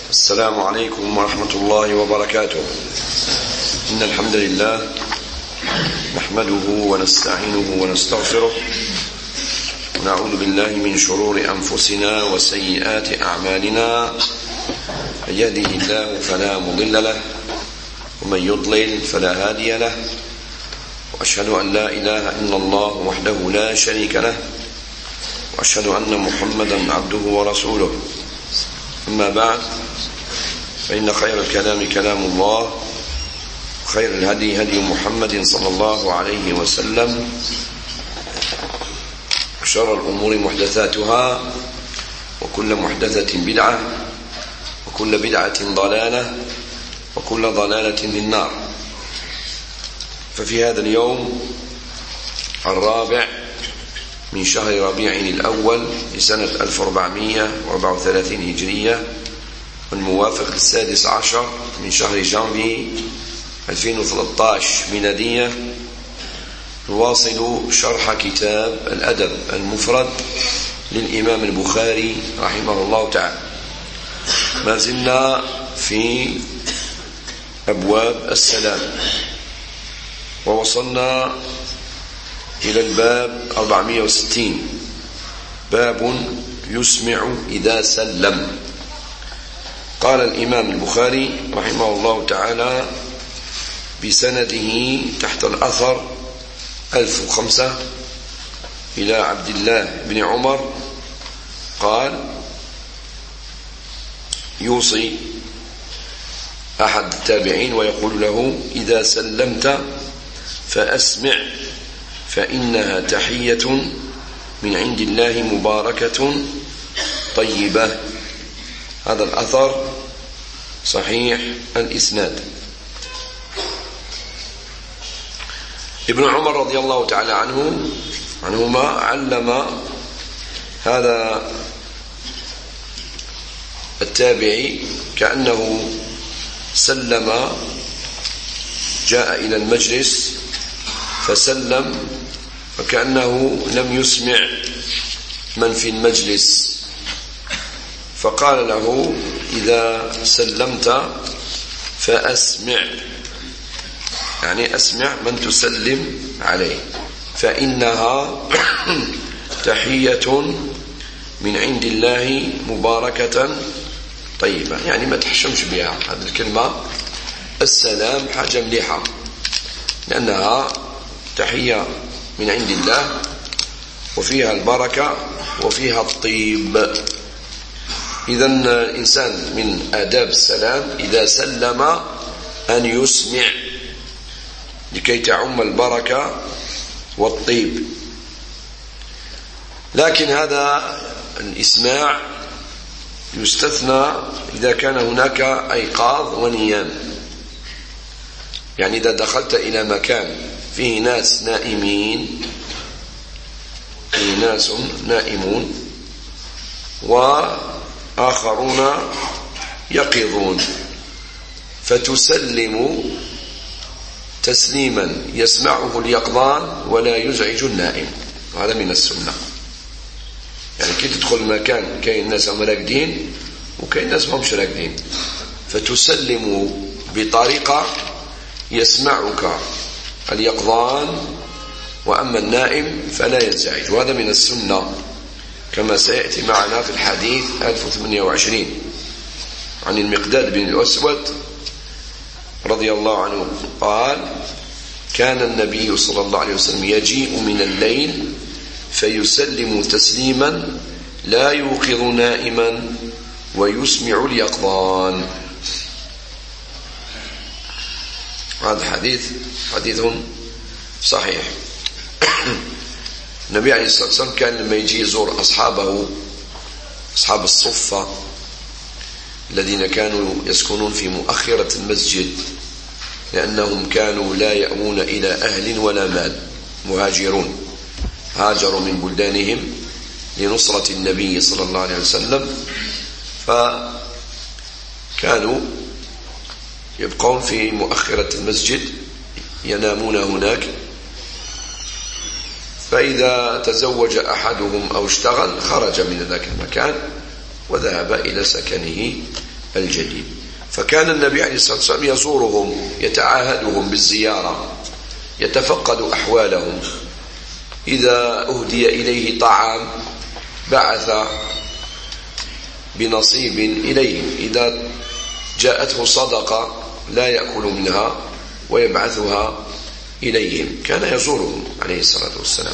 السلام عليكم ورحمة الله وبركاته. إن الحمد لله نحمده ونستعينه ونستغفره ونعوذ بالله من شرور أنفسنا وسيئات أعمالنا. من يهده الله فلا مضل له ومن يضلل فلا هادي له، وأشهد أن لا إله إلا الله وحده لا شريك له، وأشهد أن محمدا عبده ورسوله. أما بعد، فإن خير الكلام كلام الله، وخير الهدي هدي محمد صلى الله عليه وسلم، وشر الأمور محدثاتها، وكل محدثة بدعة، وكل بدعة ضلالة، وكل ضلالة في النار. ففي هذا اليوم الرابع من شهر ربيع الأول لسنة 1434 هجرية، والموافق 16 من شهر جانفي 2013 ميلادية، نواصل شرح كتاب الأدب المفرد للإمام البخاري رحمه الله تعالى. ما زلنا في أبواب السلام، ووصلنا إلى الباب 460، باب يسمع إذا سلم. قال الإمام البخاري رحمه الله تعالى بسنده تحت الأثر 1005 إلى عبد الله بن عمر قال: يوصي أحد التابعين ويقول له: إذا سلمت فأسمع، فإنها تحية من عند الله مباركة طيبة. هذا الأثر صحيح الإسناد. ابن عمر رضي الله تعالى عنهما علم هذا التابعي كأنه سلم، جاء إلى المجلس فسلم فكأنه لم يسمع من في المجلس، فقال له: إذا سلمت فأسمع، يعني أسمع من تسلم عليه، فإنها تحية من عند الله مباركة طيبة. يعني ما تحشمش بها هذه الكلمة، السلام حاجة مليحة لأنها تحية من عند الله، وفيها البركة وفيها الطيب. إذن الإنسان من آداب السلام إذا سلم أن يسمع لكي تعم البركة والطيب. لكن هذا الإسماع يستثنى إذا كان هناك أيقاظ ونيام. يعني إذا دخلت إلى مكان فيه ناس نائمين، فيه ناس نائمون وآخرون يقظون، فتسلم تسليما يسمعه اليقظان ولا يزعج النائم. هذا من السنة. يعني كي تدخل مكان كاين ناس هم راقدين وكاين ناس ما همش راقدين، فتسلم بطريقة يسمعك اليقظان، وأما النائم فلا ينزعج. وهذا من السنة كما سيأتي معنا في الحديث 1028 عن المقداد بن الأسود رضي الله عنه قال: كان النبي صلى الله عليه وسلم يجيء من الليل فيسلم تسليما لا يوقظ نائما ويسمع اليقظان. هذا حديث صحيح. النبي عليه الصلاة والسلام كان لما يجي يزور أصحابه، أصحاب الصفة الذين كانوا يسكنون في مؤخرة المسجد، لأنهم كانوا لا يأوون إلى أهل ولا مال، مهاجرون، هاجروا من بلدانهم لنصرة النبي صلى الله عليه وسلم، فكانوا يبقون في مؤخرة المسجد ينامون هناك. فإذا تزوج أحدهم أو اشتغل خرج من ذاك المكان وذهب إلى سكنه الجديد. فكان النبي عليه الصلاة والسلام يزورهم، يتعاهدهم بالزيارة، يتفقد أحوالهم. إذا أهدي إليه طعام بعث بنصيب إليهم، إذا جاءته صدقة لا يأكل منها ويبعثها إليهم. كان يزورهم عليه الصلاة والسلام.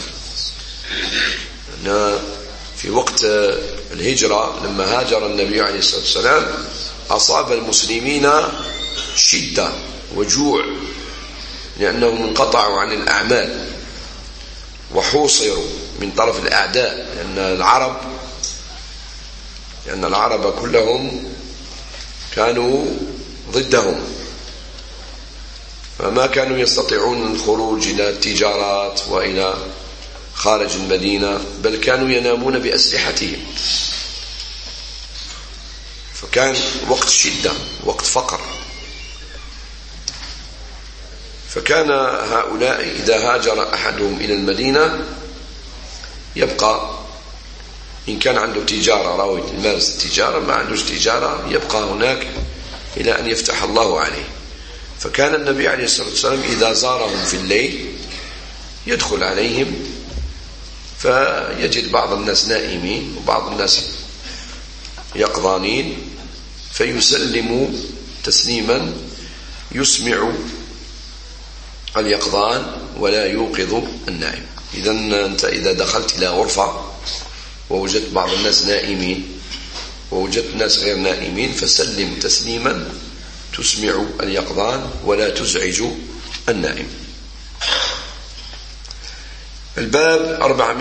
في وقت الهجرة لما هاجر النبي عليه الصلاة والسلام أصاب المسلمين شدة وجوع، لأنهم انقطعوا عن الأعمال وحوصروا من طرف الأعداء، لأن العرب كلهم كانوا ضدهم، فما كانوا يستطيعون الخروج إلى التجارات وإلى خارج المدينة، بل كانوا ينامون بأسلحتهم. فكان وقت شدة، وقت فقر. فكان هؤلاء إذا هاجر أحدهم إلى المدينة يبقى، إن كان عنده تجارة راوي يمارس التجارة، ما عندوش تجارة يبقى هناك إلى أن يفتح الله عليه. فكان النبي عليه الصلاة والسلام إذا زارهم في الليل يدخل عليهم فيجد بعض الناس نائمين وبعض الناس يقظانين، فيسلم تسليما يسمع اليقظان ولا يوقظ النائم. أنت إذا دخلت إلى غرفة ووجدت بعض الناس نائمين ووجدت ناس غير نائمين فسلم تسليما تسمع اليقظان ولا تزعج النائم. الباب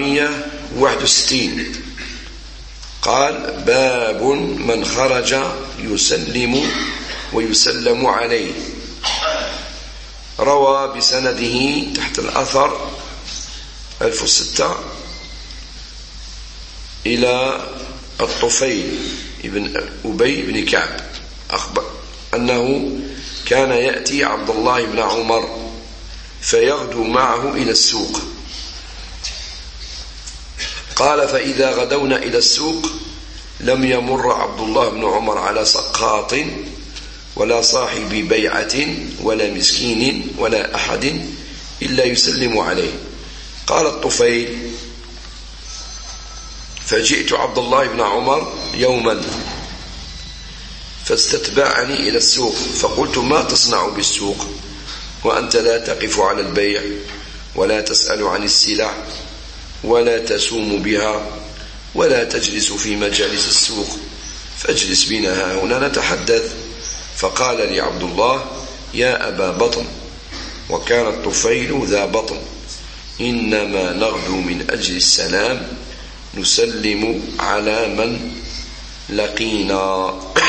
461 قال: باب من خرج يسلم ويسلم عليه. روى بسنده تحت الأثر 1006 إلى الطفيل ابن أبي بن كعب أخبر أنه كان يأتي عبد الله بن عمر فيغدو معه إلى السوق. قال: فإذا غدونا إلى السوق لم يمر عبد الله بن عمر على سقاط ولا صاحب بيعة ولا مسكين ولا أحد إلا يسلم عليه. قال الطفيل: فجئت عبد الله بن عمر يوما فاستتبعني إلى السوق، فقلت: ما تصنع بالسوق وأنت لا تقف على البيع ولا تسأل عن السلع ولا تسوم بها ولا تجلس في مجالس السوق، فاجلس بنا هنا نتحدث. فقال لي عبد الله: يا أبا بطن، وكان الطفيل ذا بطن، إنما نغدو من أجل السلام، نسلم على من لقينا.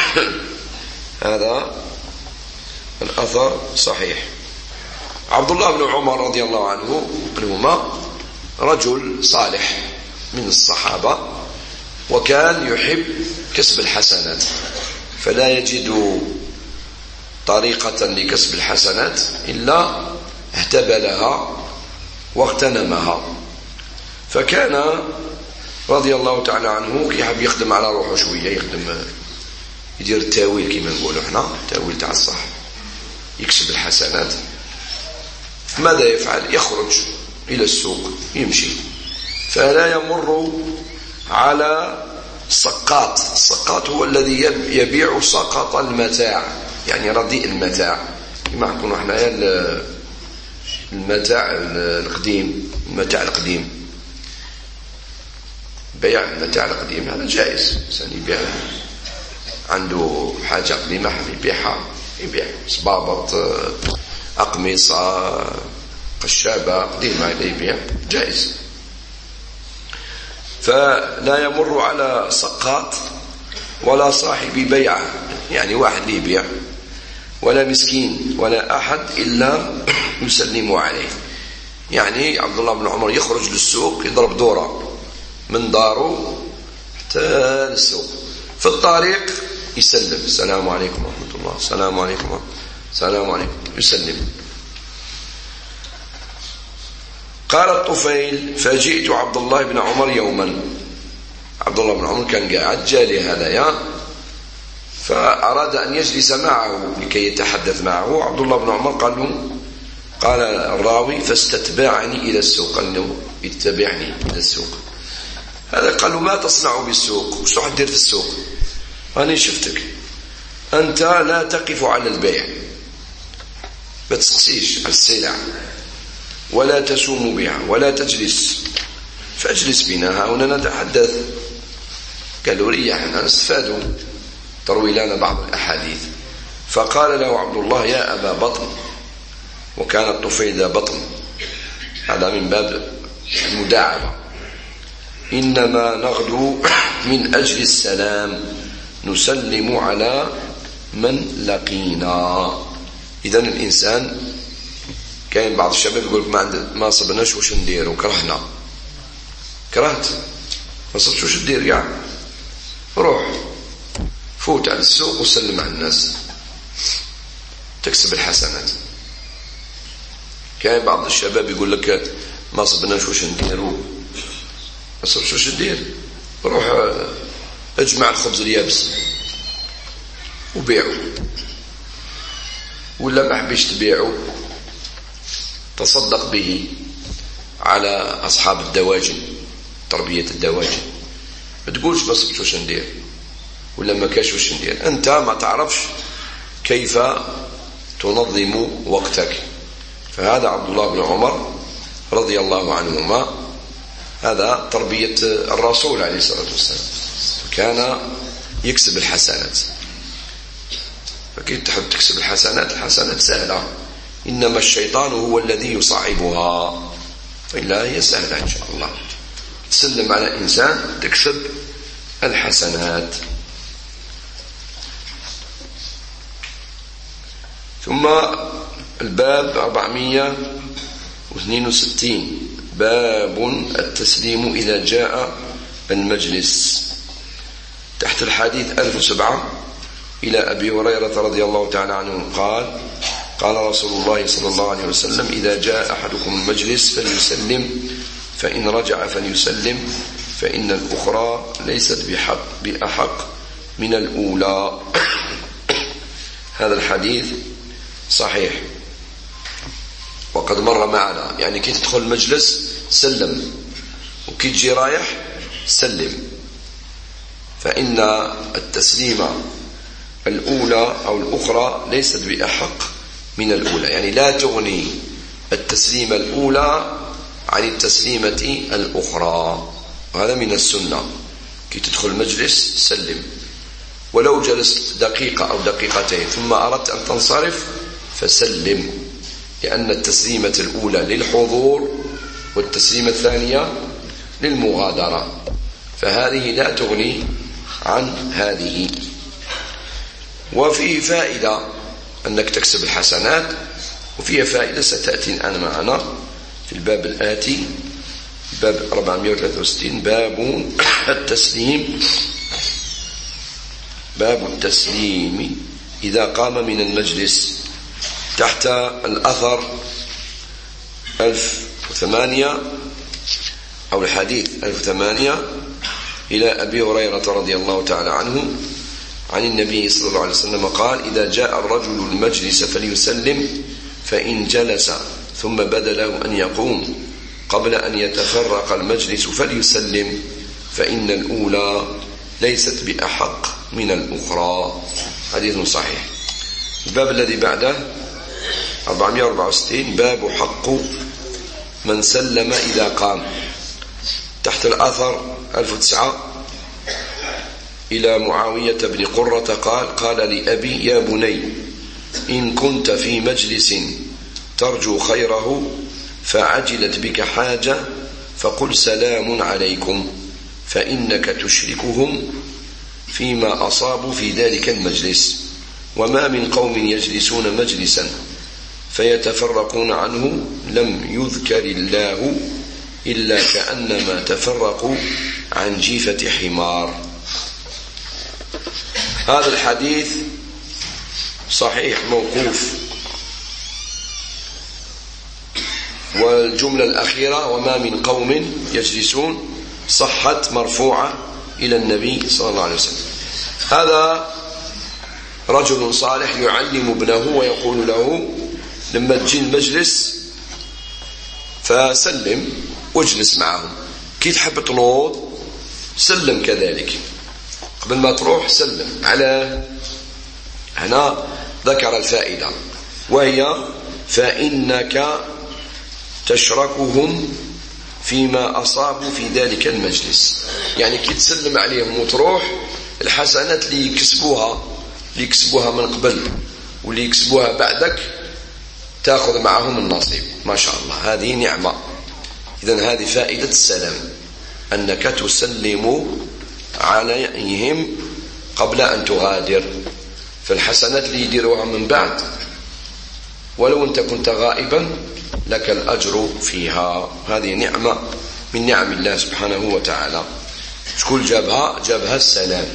هذا الأثر صحيح. عبد الله بن عمر رضي الله عنهما رجل صالح من الصحابة، وكان يحب كسب الحسنات، فلا يجد طريقة لكسب الحسنات إلا اهتبلها واغتنمها. فكان رضي الله تعالى عنه يحب يخدم على روحه شوية، يدير التاويل كما نقولوا احنا، التاويل تاع الصح، يكسب الحسنات. ماذا يفعل؟ يخرج إلى السوق يمشي، فلا يمر على السقاط. السقاط هو الذي يبيع سقط المتاع، يعني رديء المتاع، كما نقولوا احنا المتاع القديم، المتاع القديم، بيع المتاع القديم هذا جائز. الإنسان يبيع عنده حاجة قديمة يبيع صبابط، أقمصة، قشابة قديمة يبيع، جائز. فلا يمر على سقاط ولا صاحب بيعة، يعني واحد يبيع، ولا مسكين ولا أحد إلا يسلم عليه. يعني عبد الله بن عمر يخرج للسوق يضرب دورة من داره حتى للسوق، في الطريق يسلم: السلام عليكم ورحمة الله، السلام عليكم، السلام عليكم، يسلم. قال الطفيل: فجئت عبد الله بن عمر يوما. عبد الله بن عمر كان قاعد، جالي هذايا فأراد أن يجلس معه لكي يتحدث معه. عبد الله بن عمر قال الراوي فاستتبعني إلى السوق، قال له اتبعني إلى السوق. هذا قال له ما تصنع بالسوق؟ وش راح تدير في السوق؟ أنا شفتك أنت لا تقف على البيع، ما تسقسيش على السلع، ولا تسوم بها، ولا تجلس، فاجلس بنا هنا نتحدث. قالوا ريحنا نستفادوا، تروي لنا بعض الأحاديث. فقال له عبد الله يا أبا بطن، وكان الطفيل ذا بطن، هذا من باب المداعبة، إنما نغدو من أجل السلام، نسلم على من لقينا. إذن الإنسان كاين بعض الشباب يقول ما صبناش وش ندير وكرهنا، كرهت ما صبتش وش ندير يعني، روح فوت على السوق وسلم على الناس تكسب الحسنات. كاين بعض الشباب يقول لك ما صبناش وش ندير، ما صبتش وش ندير، روح اجمع الخبز اليابس وبيعه، ولا ما حبيش تبيعه تصدق به على أصحاب الدواجن، تربية الدواجن. ما تقولش ما صبت وش ندير ولا ما كاش وش ندير، أنت ما تعرفش كيف تنظم وقتك. فهذا عبد الله بن عمر رضي الله عنهما، هذا تربية الرسول عليه الصلاة والسلام، كان يكسب الحسنات. فكيف تحب تكسب الحسنات؟ الحسنات سهلة، إنما الشيطان هو الذي يصعبها، وإلا هي سهلة إن شاء الله. تسلم على إنسان تكسب الحسنات. ثم الباب 462 باب التسليم إذا جاء المجلس. تحت الحديث 1007 إلى أبي هريرة رضي الله تعالى عنه قال قال رسول الله صلى الله عليه وسلم إذا جاء أحدكم المجلس فليسلم، فإن رجع فليسلم، فإن الأخرى ليست بأحق من الأولى. هذا الحديث صحيح وقد مر معنا، يعني كي تدخل المجلس سلم، وكي تجي رايح سلم، فإن التسليمة الأولى أو الأخرى ليست بأحق من الأولى، يعني لا تغني التسليمة الأولى عن التسليمة الأخرى. وهذا من السنة، كي تدخل المجلس سلم، ولو جلست دقيقة أو دقيقتين ثم أردت أن تنصرف فسلم، لأن التسليمة الأولى للحضور والتسليمة الثانية للمغادرة، فهذه لا تغني عن هذه. وفيه فائدة أنك تكسب الحسنات، وفيها فائدة ستأتي الآن معنا في الباب الآتي، باب 463 باب التسليم إذا قام من المجلس. تحت الأثر 1008 أو الحديث 1008 إلى أبي هريرة رضي الله تعالى عنه عن النبي صلى الله عليه وسلم قال إذا جاء الرجل المجلس فليسلم، فإن جلس ثم بدا له أن يقوم قبل أن يتفرق المجلس فليسلم، فإن الأولى ليست بأحق من الأخرى. حديث صحيح. الباب الذي بعده 464 باب حق من سلم إذا قام. تحت الأثر 1009 إلى معاوية بن قرة قال لأبي يا بني إن كنت في مجلس ترجو خيره فعجلت بك حاجة فقل سلام عليكم، فإنك تشركهم فيما أصابوا في ذلك المجلس، وما من قوم يجلسون مجلسا فيتفرقون عنه لم يذكر الله إلا كأنما تفرقوا عن جيفة حمار. هذا الحديث صحيح موقوف، والجملة الأخيرة وما من قوم يجلسون صحت مرفوعة إلى النبي صلى الله عليه وسلم. هذا رجل صالح يعلم ابنه ويقول له لما تجي المجلس فسلم واجلس معهم، كي تحب تنوض سلم كذلك، قبل ما تروح سلم. على هنا ذكر الفائدة وهي فإنك تشركهم فيما أصابوا في ذلك المجلس. يعني كي تسلم عليهم وتروح، الحسنات اللي يكسبوها من قبل واللي يكسبوها بعدك تأخذ معهم النصيب. ما شاء الله، هذه نعمة. إذن هذه فائدة السلام، أنك تسلم عليهم قبل أن تغادر، فالحسنات اللي يديروها من بعد ولو أنت كنت غائبا لك الأجر فيها. هذه نعمة من نعم الله سبحانه وتعالى. شكون جابها السلام.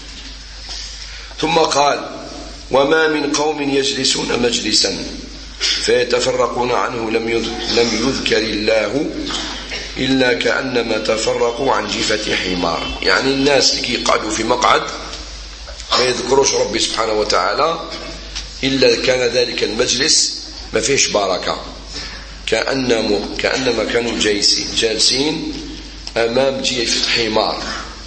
ثم قال وما من قوم يجلسون مجلسا فيتفرقون عنه لم يذكر الله إلا كأنما تفرقوا عن جيفة حمار. يعني الناس اللي يقعدوا في مقعد ما يذكروش ربي سبحانه وتعالى إلا كان ذلك المجلس ما فيش بركة، كأنما كانوا جالسين أمام جيفة حمار.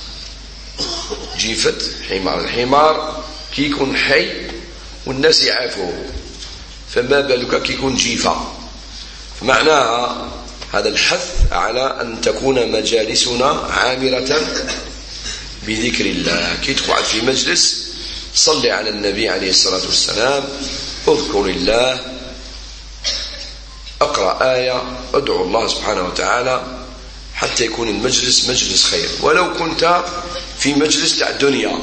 جيفة حمار، الحمار كي يكون حي والناس يعافوه، فما بالك كي يكون جيفة. فمعناها هذا الحث على أن تكون مجالسنا عامرة بذكر الله. كي تقعد في مجلس صلي على النبي عليه الصلاة والسلام، اذكر الله، اقرأ آية، ادعو الله سبحانه وتعالى حتى يكون المجلس مجلس خير. ولو كنت في مجلس تاع الدنيا،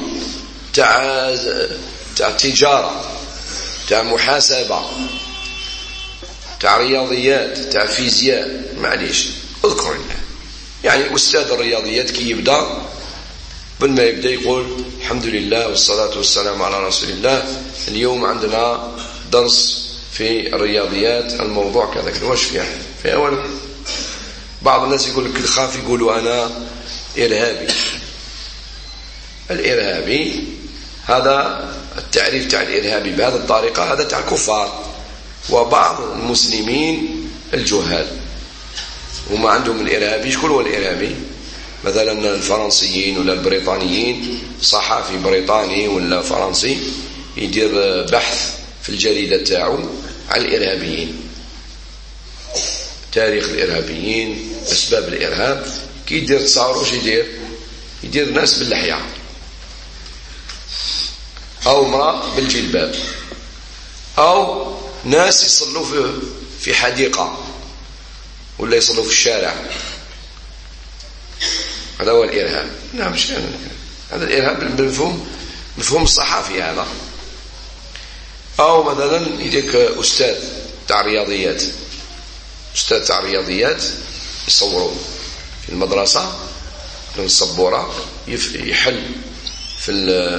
تاع تجارة، تاع محاسبة، تاع رياضيات، تاع فيزياء، معليش اذكر الله. يعني أستاذ الرياضيات كي يبدأ قبل ما يبدأ يقول الحمد لله والصلاة والسلام على رسول الله، اليوم عندنا درس في الرياضيات، الموضوع كذا واش فيها ولا. بعض الناس يقول لك الخاف يقولوا أنا إرهابي. الإرهابي هذا التعريف تاع الإرهابي بهذه الطريقة هذا تاع الكفار وبعض المسلمين الجهال، وما عندهم الإرهابي. شكون هو الإرهابي؟ مثلا الفرنسيين ولا البريطانيين، صحافي بريطاني ولا فرنسي يدير بحث في الجريدة تاعو على الإرهابيين، تاريخ الإرهابيين، أسباب الإرهاب. كي يدير تصاور واش يدير ناس باللحية أو امرأة بالجلباب أو ناس يصلوا في حديقة ولا يصلوا في الشارع. هذا هو الإرهاب. لا مش هذا الإرهاب بالمفهوم الصحافي هذا. أو مثلا يديك أستاذ تاع رياضيات، أستاذ تاع رياضيات يصوروا في المدرسة في السبورة، يحل في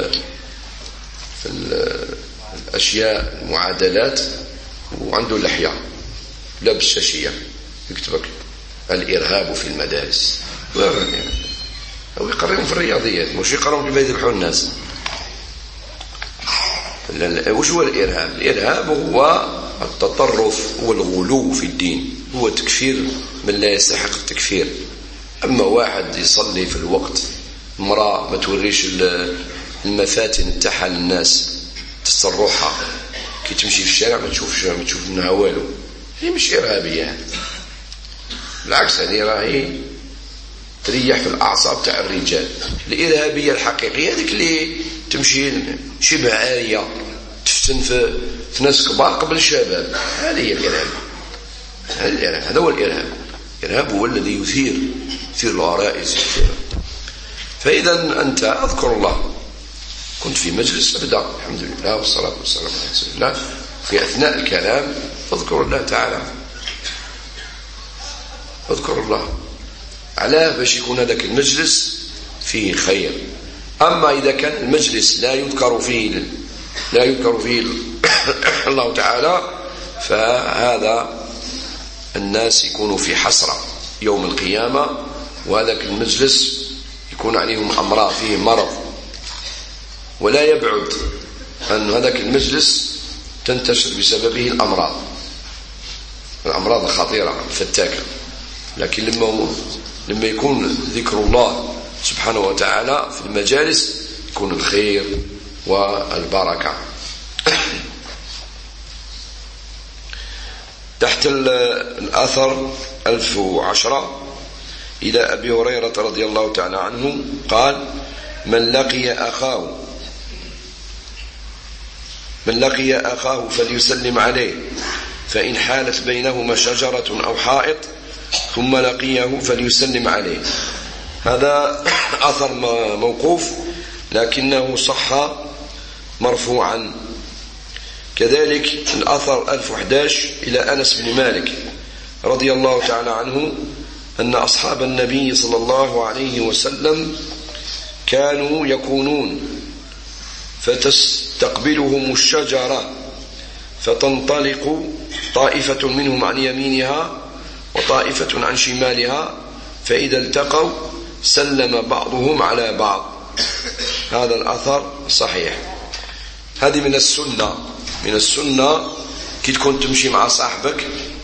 الأشياء المعادلات وعنده لحية لابس شاشية يكتبك الإرهاب في المدارس. أو يقررون في الرياضيات، مش يقررون كيف يذبحوا الناس. وش هو الإرهاب؟ الإرهاب هو التطرف والغلو في الدين، هو تكفير من لا يستحق التكفير. أما واحد يصلي في الوقت، امرأة ما توريش المفاتن تاعها للناس تستروحها، كي تمشي في الشارع ما تشوف منها والو، هي مش إرهابية. بالعكس هذه راهي تريح في الأعصاب تاع الرجال. الإرهابية الحقيقية هذيك اللي تمشي شبه عارية تفتن في ناس كبار قبل الشباب، هذه هي الإرهاب. هذا هو الإرهاب. الإرهاب هو الذي يثير الغرائز. فإذا أنت أذكر الله، كنت في مجلس ابدأ الحمد لله والصلاة والسلام على رسول الله، في أثناء الكلام اذكر الله تعالى، اذكر الله. علاه باش يكون هذاك المجلس فيه خير. أما إذا كان المجلس لا يذكر فيه الله تعالى، فهذا الناس يكونوا في حسرة يوم القيامة، وهذاك المجلس يكون عليهم أمراض، فيه مرض. ولا يبعد أن هذاك المجلس تنتشر بسببه الأمراض الخطيرة الفتاكة. لكن لما يكون ذكر الله سبحانه وتعالى في المجالس يكون الخير والبركة. تحت الأثر 1010 إلى أبي هريرة رضي الله تعالى عنه قال: من لقي أخاه فليسلم عليه، فإن حالت بينهما شجرة أو حائط ثم لقيه فليسلم عليه. هذا أثر موقوف لكنه صح مرفوعا. كذلك الأثر 1011 إلى أنس بن مالك رضي الله تعالى عنه أن أصحاب النبي صلى الله عليه وسلم كانوا يكونون فتستقبلهم الشجرة فتنطلق طائفة منهم عن يمينها وطائفة عن شمالها، فإذا التقوا سلم بعضهم على بعض. هذا الأثر صحيح. هذه من السنة كي تكون تمشي مع صاحبك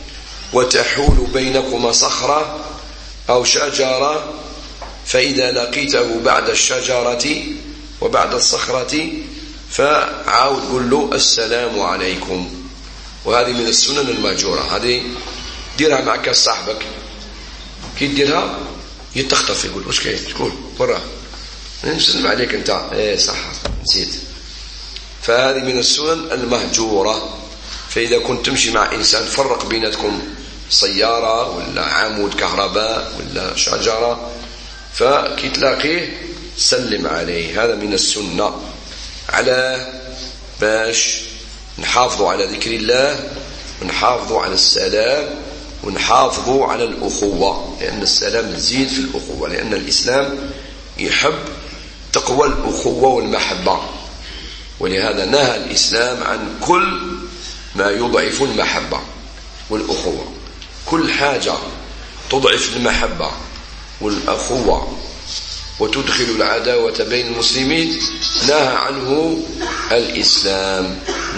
وتحول بينكما صخرة أو شجرة، فإذا لقيته بعد الشجرة وبعد الصخرة فعاود قل له السلام عليكم. وهذه من السنن المهجورة. هذه ديرها مع صاحبك، كي ديرها يتخطف يقول: واش كاين؟ شكون برا؟ نسلم عليك انت. ايه صح نسيت. فهذه من السنن المهجورة. فإذا كنت تمشي مع إنسان فرق بيناتكم سيارة ولا عمود كهرباء ولا شجرة، فكي تلاقيه سلم عليه. هذا من السنة على باش نحافظوا على ذكر الله ونحافظوا على السلام ونحافظوا على الأخوة، لأن السلام تزيد في الأخوة، لأن الإسلام يحب تقوى الأخوة والمحبة. ولهذا نهى الإسلام عن كل ما يضعف المحبة والأخوة. كل حاجة تضعف المحبة والأخوة وتدخل العداوة بين المسلمين نهى عنه الإسلام.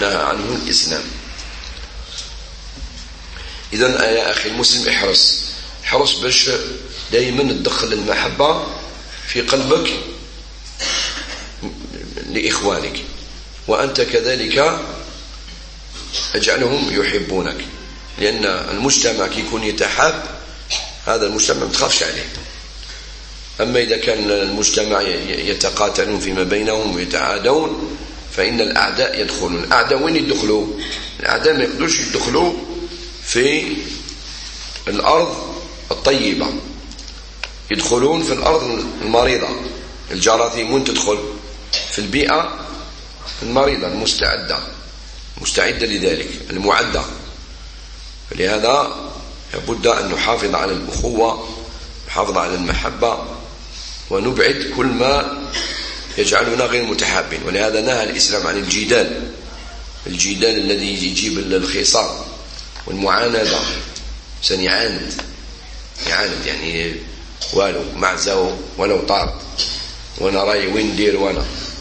إذن يا أخي المسلم احرص باش دائما تدخل المحبة في قلبك لإخوانك، وأنت كذلك اجعلهم يحبونك، لأن المجتمع كي يكون يتحاب هذا المجتمع ما تخافش عليه. أما إذا كان المجتمع يتقاتلون فيما بينهم ويتعادون فإن الأعداء يدخلون. الأعداء وين يدخلوا؟ الأعداء ما يقدرش يدخلوا في الأرض الطيبة، يدخلون في الأرض المريضة. الجراثيم وين تدخل؟ في البيئة المريضة المستعدة لذلك، المعدة. فلهذا لابد أن نحافظ على الأخوة، نحافظ على المحبة، ونبعد كل ما يجعلنا غير متحابين. ولهذا نهى الإسلام عن الجدال الذي يجيب الخصام والمعاندة. إنسان يعاند يعني والو معزه ولو طار، وانا راي وين ندير وانا.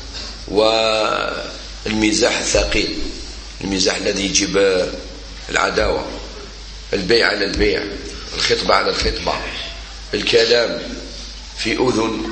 والمزاح الثقيل، المزاح الذي يجيب العداوة، البيع على البيع، الخطبة على الخطبة، الكلام في أذن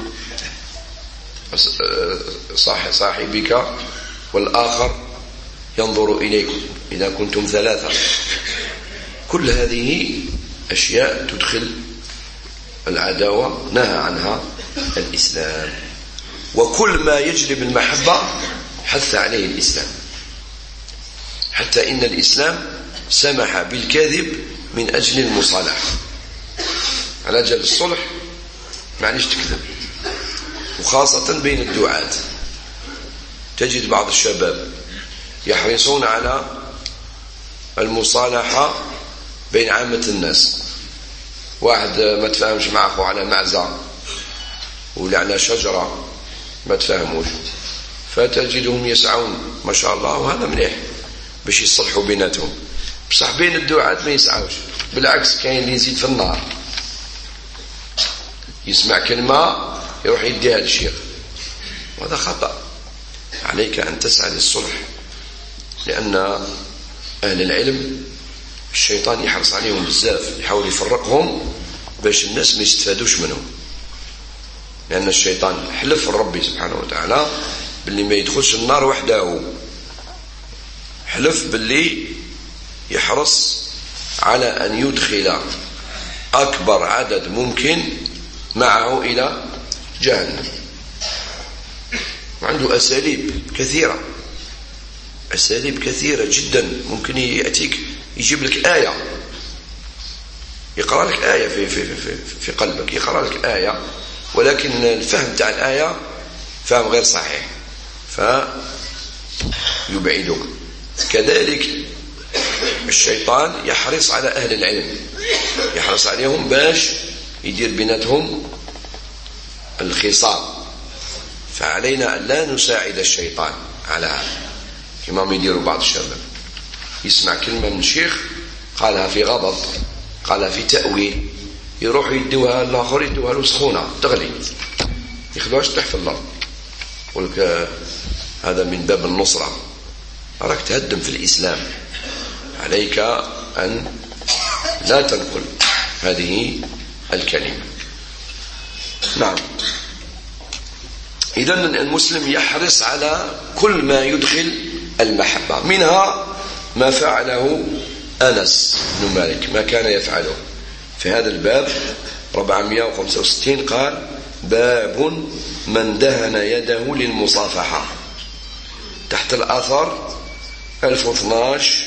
صاحبك والآخر ينظر إليكم إذا كنتم ثلاثة. كل هذه أشياء تدخل العداوة نهى عنها الإسلام. وكل ما يجلب المحبة حث عليه الإسلام، حتى إن الإسلام سمح بالكذب من أجل المصالحة. على أجل الصلح معليش تكذب، وخاصة بين الدعاة. تجد بعض الشباب يحرصون على المصالحة بين عامة الناس. واحد ما تفاهمش مع أخوه على معزة ولا على شجرة ما تفاهموش، فتجدهم يسعون ما شاء الله، وهذا مليح باش يصلحوا بيناتهم. بصح بين الدعاة ما يسعوش، بالعكس كاين اللي يزيد في النار، يسمع كلمة يروح يديها للشيخ، وهذا خطأ. عليك أن تسعى للصلح، لأن أهل العلم الشيطان يحرص عليهم بزاف، يحاول يفرقهم باش الناس ما يستفادوش منهم، لأن الشيطان حلف الرب سبحانه وتعالى باللي ما يدخلش النار وحده، حلف باللي يحرص على أن يدخل أكبر عدد ممكن معه إلى جهنم، وعنده أساليب كثيرة، أساليب كثيرة جدا. ممكن يأتيك يجيب لك آية، يقرأ لك آية في قلبك، يقرأ لك آية ولكن الفهم تاع الآية فهم غير صحيح فيبعدك. كذلك الشيطان يحرص على أهل العلم، يحرص عليهم باش يدير بيناتهم الخصام، فعلينا أن لا نساعد الشيطان على هذا، كما يديروا بعض الشباب، يسمع كلمة من شيخ قالها في غضب، قالها في تأويل، يروح يدوها الآخر، يدوها له سخونة تغلي، يخلوهاش تحت الأرض، يقول لك هذا من باب النصرة، راك تهدم في الإسلام. عليك أن لا تنقل هذه الكلمة. نعم، إذن المسلم يحرص على كل ما يدخل المحبة، منها ما فعله أنس بن مالك، ما كان يفعله في هذا الباب 465، قال: باب من دهن يده للمصافحة، تحت الأثر 1012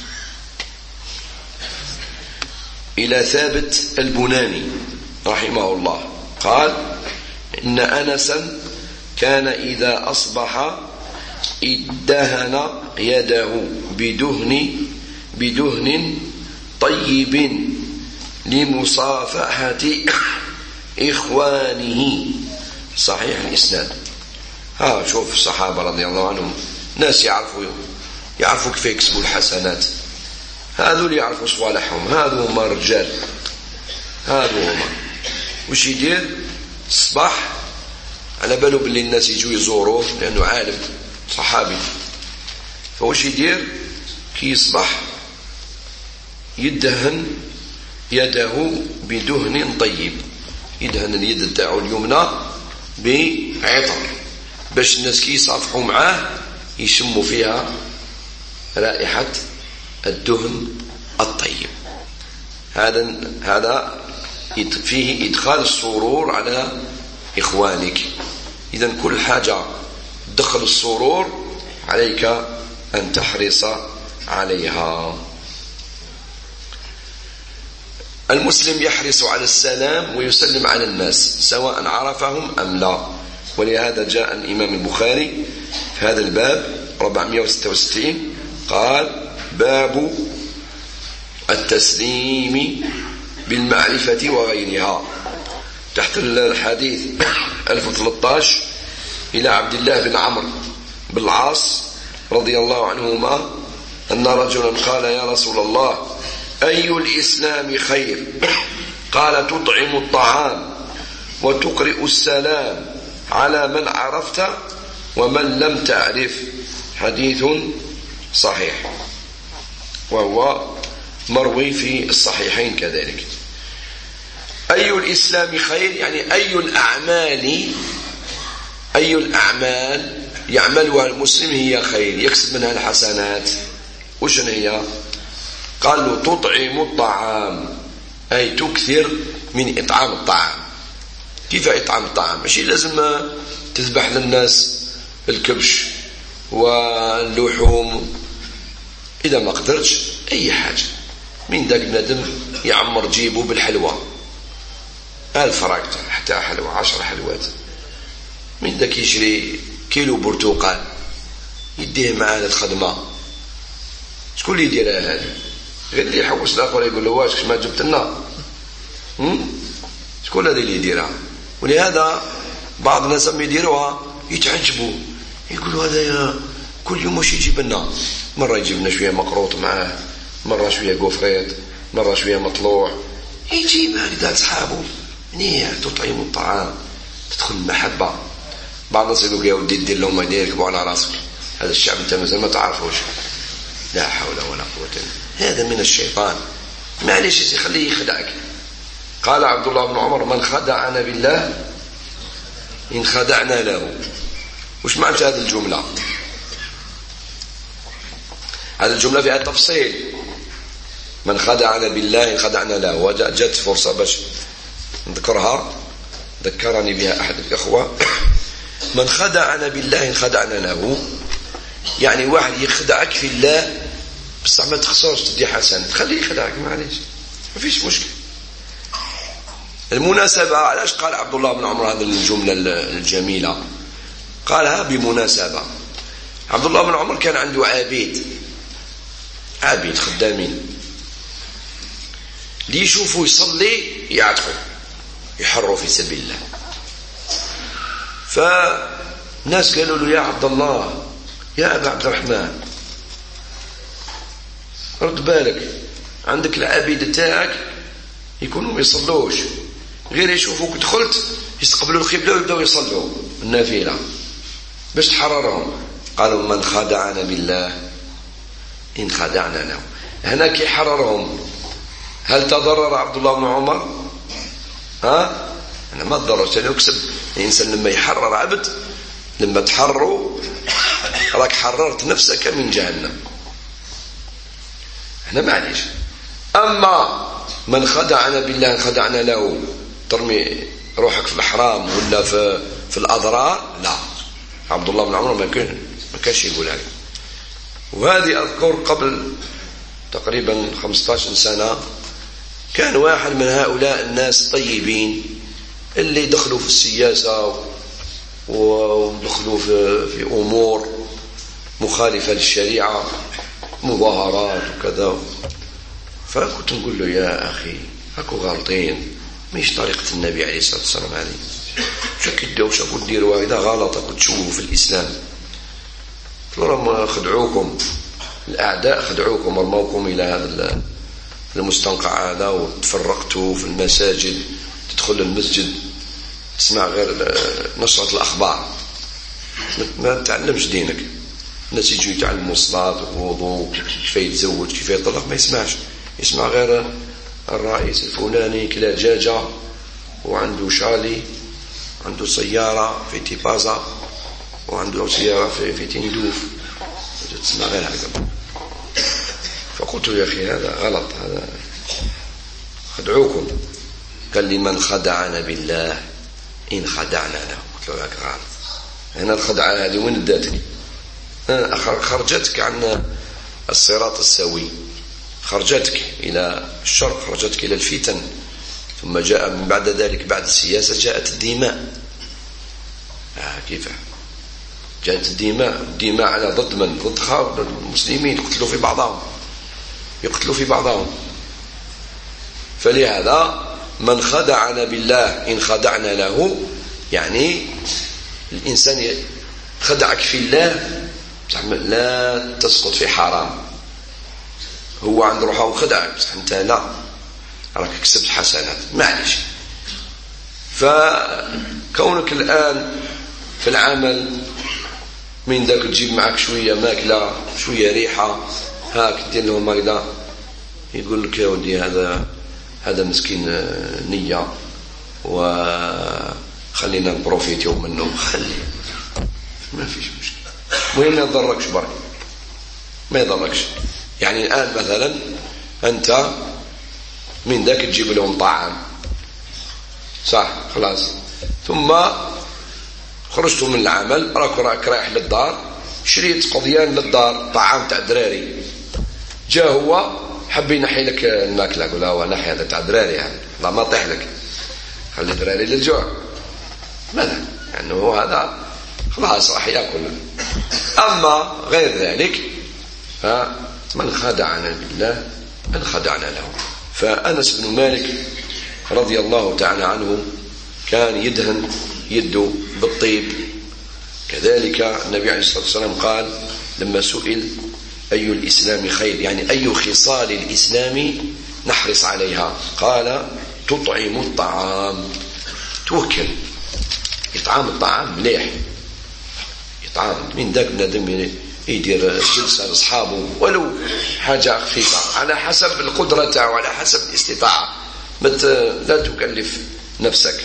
إلى ثابت البناني رحمه الله، قال: إن أنسا كان إذا أصبح ادهن يده بدهن طيب لمصافحة إخوانه. صحيح الإسناد. شوف الصحابة رضي الله عنهم ناس يعرفوا كيف يكسبوا الحسنات، هذو اللي يعرفوا صوالحهم، هذو هما الرجال، هذو هما. وش يدير الصباح على باله باللي الناس يجوا يزوروه لأنه عالم صحابي، فوش يدير كي يصبح يدهن يده بدهن طيب، يدهن اليد تاعو اليمنى بعطر باش الناس كي يصافحوا معاه يشموا فيها رائحة الدهن الطيب. هذا فيه إدخال السرور على إخوانك. إذن كل حاجة تدخل السرور عليك أن تحرص عليها. المسلم يحرص على السلام ويسلم على الناس سواء عرفهم أم لا، ولهذا جاء الإمام البخاري في هذا الباب 466 قال: باب التسليم بالمعرفة وغيرها، تحت الحديث 1013 إلى عبد الله بن عمرو بن العاص رضي الله عنهما أن رجلا قال: يا رسول الله، أي الإسلام خير؟ قال: تطعم الطعام وتقرئ السلام على من عرفت ومن لم تعرف. حديث صحيح، وهو مروي في الصحيحين كذلك. أي الإسلام خير يعني أي الأعمال يعملها المسلم هي خير، يكسب منها الحسنات. وشن هي؟ قال له: تطعم الطعام، أي تكثر من إطعام الطعام. كيف إطعام الطعام؟ ماشي لازم تذبح للناس الكبش واللحوم، إذا ما قدرتش أي حاجة من ذاك الندم يعمر جيبه بالحلوى، 1000 راكت حتى حلوى 10 حلوات، من ذاك يشري كيلو برتقال يديه معاه للخدمة. شكون اللي يديرها هذه؟ غير اللي يحوس الآخر يقول له: واش ما جبت لنا؟ شكون هذا اللي يديرها؟ ولهذا بعض الناس لما يديروها يتعجبوا، يقولوا: هذا كل يوم واش يجيب لنا؟ مرة يجيب لنا شوية مقروط معاه، مرة شوية قفريط، مرة شوية مطلوع، يجيب هكذا أصحابه. منيح، تطعم الطعام، تدخل المحبة. بعض الناس يقول يا ودي دير لهم ما يركبوا على راسك، هذا الشعب انت مازال ما تعرفوش. لا حول ولا قوة الا هذا من الشيطان، معليش يخليه يخدعك. قال عبد الله بن عمر: من خدعنا بالله إن خدعنا له. وش معنى هذه الجملة؟ هذه الجملة فيها تفصيل. من خدعنا بالله إن خدعنا له، وجاءت فرصة باش نذكرها، ذكرني بها أحد الإخوة. من خدعنا بالله إن خدعنا له، يعني واحد يخدعك في الله بصح ما تخسرش تدي حسن، خليه يخدعك معليش ما فيش مشكل. المناسبة علاش قال عبد الله بن عمر هذه الجملة الجميلة؟ قالها بمناسبة. عبد الله بن عمر كان عنده عبيد خدامين، اللي يشوفوا يصلي يعتقوا يحروا في سبيل الله. فالناس قالوا له: يا عبد الله، يا أبا عبد الرحمن، رد بالك، عندك العبيد تاعك يكونوا ما يصلوش، غير يشوفوك دخلت يستقبلوا القبلة ويبداو يصلوا النافلة باش تحررهم. قالوا: من خدعنا بالله إن خدعنا له. هنا كي حررهم هل تضرر عبد الله بن عمر؟ أنا ما تضررش. أنا أكسب الإنسان لما يحرر عبد، لما تحرروا راك حررت نفسك من جهنم، احنا معليش. أما من خدعنا بالله إن خدعنا له، ترمي روحك في الحرام ولا في الأضرار، لا، عبد الله بن عمر ما كانش يقول هذا. وهذه أذكر قبل تقريبا 15 سنة كان واحد من هؤلاء الناس الطيبين اللي دخلوا في السياسة ودخلوا في أمور مخالفة للشريعة، مظاهرات وكذا. فكنت نقول له: يا أخي هاكو غالطين، مش طريقة النبي عليه الصلاة والسلام عليه، وش أقول ديروا هذا غلط، أقول تشوفوا في الإسلام. فلما خدعوكم الأعداء، خدعوكم رموكم إلى هذا المستنقع هذا، وتفرقتوا في المساجد، تدخل المسجد تسمع غير نشرة الأخبار، ما تعلمش دينك. الناس يجوا يتعلموا الصلاة والوضوء، كيف يتزوج، كيف يطلق، ما يسمعش، يسمع غير الرئيس الفلاني كلا دجاجة وعنده شالي، عنده سيارة في تيبازا، وعنده سيارة في تندوف، تسمع غير هكذا. فقلت له: يا أخي هذا غلط، هذا خدعوكم. قال لي: من خدعنا بالله إن خدعنا له. قلت له: لك غلط، هنا الخدعة هذه وين ادتني؟ خرجتك عن الصراط السوي، خرجتك إلى الشر، خرجتك إلى الفتن، ثم جاء من بعد ذلك بعد السياسة جاءت الدماء. كيف جاءت الدماء على ضد من؟ ضد المسلمين، يقتلوا في بعضهم. فلهذا من خدعنا بالله إن خدعنا له، يعني الإنسان خدعك في الله لا تسقط في حرام. هو عند روحه وخدعك، بصح انت لا، راك كسبت حسنات، معليش. فكونك الآن في العمل من ذاك تجيب معك شوية ماكلة، شوية ريحة، هاك دير لهم هكذا، يقول لك: يا ودي هذا مسكين نية، وخلينا نبروفيتيو منه، خلي ما فيش مشكلة، المهم ما يضركش برك، ما يضركش. يعني الآن مثلا أنت من ذاك تجيب لهم طعام، صح، خلاص، ثم خرجتوا من العمل، راك رايح للدار، شريت قضيان للدار طعام تاع دراري، جاء هو حب ينحي لك الماكله، قول هو نحي هذا تاع دراري، يعني لا ما طيح لك، خلي دراري للجوع مثلا، يعني هو هذا خلاص راح ياكل. اما غير ذلك فمن خدعنا بالله من خدعنا له. فأنس بن مالك رضي الله تعالى عنه كان يدهن يده بالطيب. كذلك النبي عليه الصلاة والسلام قال لما سئل: أي الإسلام خير، يعني أي خصال الإسلام نحرص عليها؟ قال: تطعم الطعام. توكل، إطعام الطعام مليح، طعام من ذاك بنادم يدير جلسة لأصحابه ولو حاجة خفيفة على حسب القدرة تاعو على حسب الاستطاعة، لا تكلف نفسك.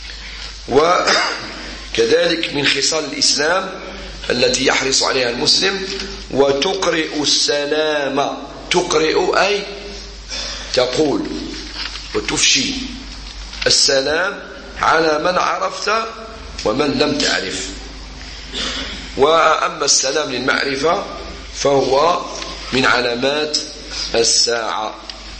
وكذلك من خصال الإسلام التي يحرص عليها المسلم وتقرئ السلام. تقرئ أي تقول وتفشي السلام على من عرفت ومن لم تعرف. وأما السلام للمعرفة فهو من علامات الساعة.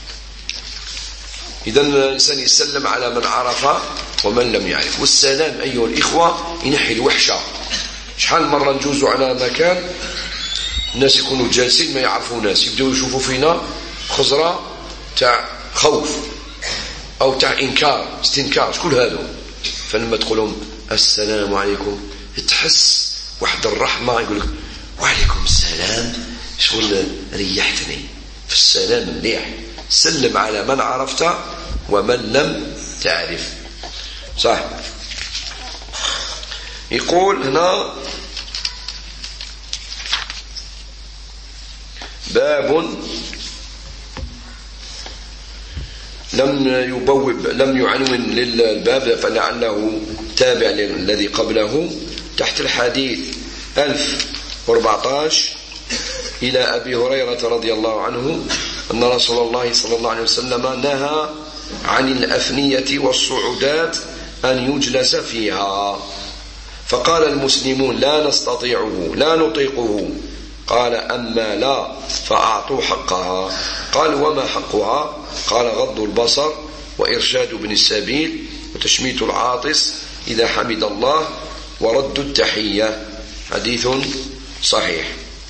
إذن الإنسان يسلم على من عرف ومن لم يعرف. والسلام أيها الإخوة ينحي الوحشة. شحال مرة نجوزوا على مكان الناس يكونوا جالسين ما يعرفوا ناس، يبدأوا يشوفوا فينا خزرة تاع خوف أو تاع إنكار استنكار، شكون هذا؟ فلما تقولهم السلام عليكم تحس واحد الرحمة، يقول لك وعليكم السلام، شغل ريحتني. في السلام مليح، سلم على من عرفت ومن لم تعرف. صح. يقول هنا باب لم يعنون للباب فلعله تابع للذي قبله. تحت الحديث 1014 إلى أبي هريرة رضي الله عنه أن رسول الله صلى الله عليه وسلم نهى عن الأفنية والصعودات أن يجلس فيها، فقال المسلمون لا نستطيعه لا نطيقه. قال أما لا فأعطوا حقها. قال وما حقها؟ قال غض البصر وإرشاد ابن السبيل وتشميت العاطس إذا حمد الله ورد التحية. حديث صحيح.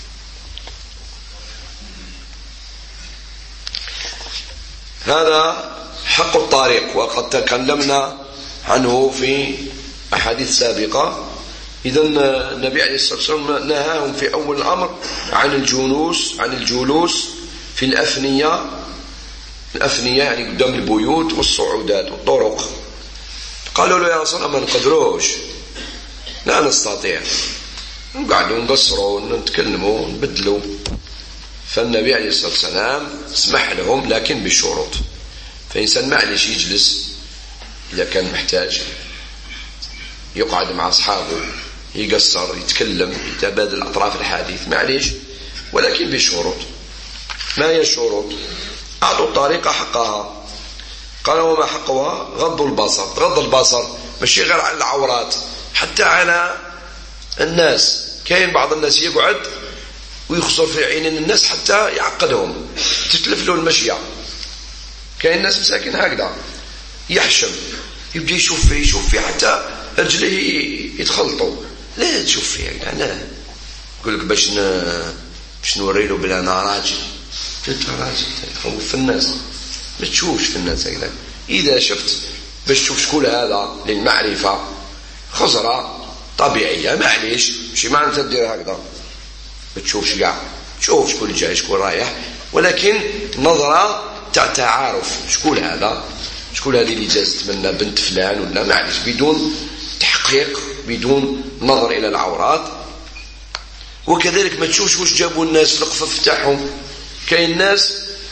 هذا حق الطريق وقد تكلمنا عنه في أحاديث سابقة. إذن النبي عليه الصلاة والسلام نهاهم في أول الأمر عن الجلوس في الأفنية يعني قدام البيوت والصعودات والطرق. قالوا له يا رسول الله ما نقدروش، لا نستطيع، نقعدوا نقصروا نتكلموا نبدلوا. فالنبي عليه الصلاة والسلام سمح لهم لكن بشروط. فإنسان معلش يجلس إذا كان محتاج، يقعد مع أصحابه يقصر يتكلم يتبادل أطراف الحديث معلش، ولكن بشروط. ما هي الشروط؟ أعطوا الطريقة حقها. قال وما حقها؟ غض البصر. غض البصر ماشي غير على العورات، حتى على الناس. كاين بعض الناس يقعد ويخسر في عين الناس حتى يعقدهم، تتلف له المشية. كاين الناس مساكين هكذا يحشم، يبدأ يشوف فيه حتى رجله يتخلطوا. لا تشوف فيه لا، يقول لك باش نوري له بلا انا راجل. قلت له راجل يخوف في الناس، ما تشوفش في الناس هكذا. اذا شفت باش تشوف شكون هذا للمعرفة خزرة طبيعية معليش، ماشي معنى تدير هكذا ما تشوفش كاع، تشوف شكون جاي شكون رايح، ولكن نظرة تاع تعارف شكون هذا، شكون هذه اللي جازت منا بنت فلان ولا معليش، بدون تحقيق بدون نظر إلى العورات. وكذلك ما تشوفش واش جابوا الناس في القفف تاعهم. كاين ناس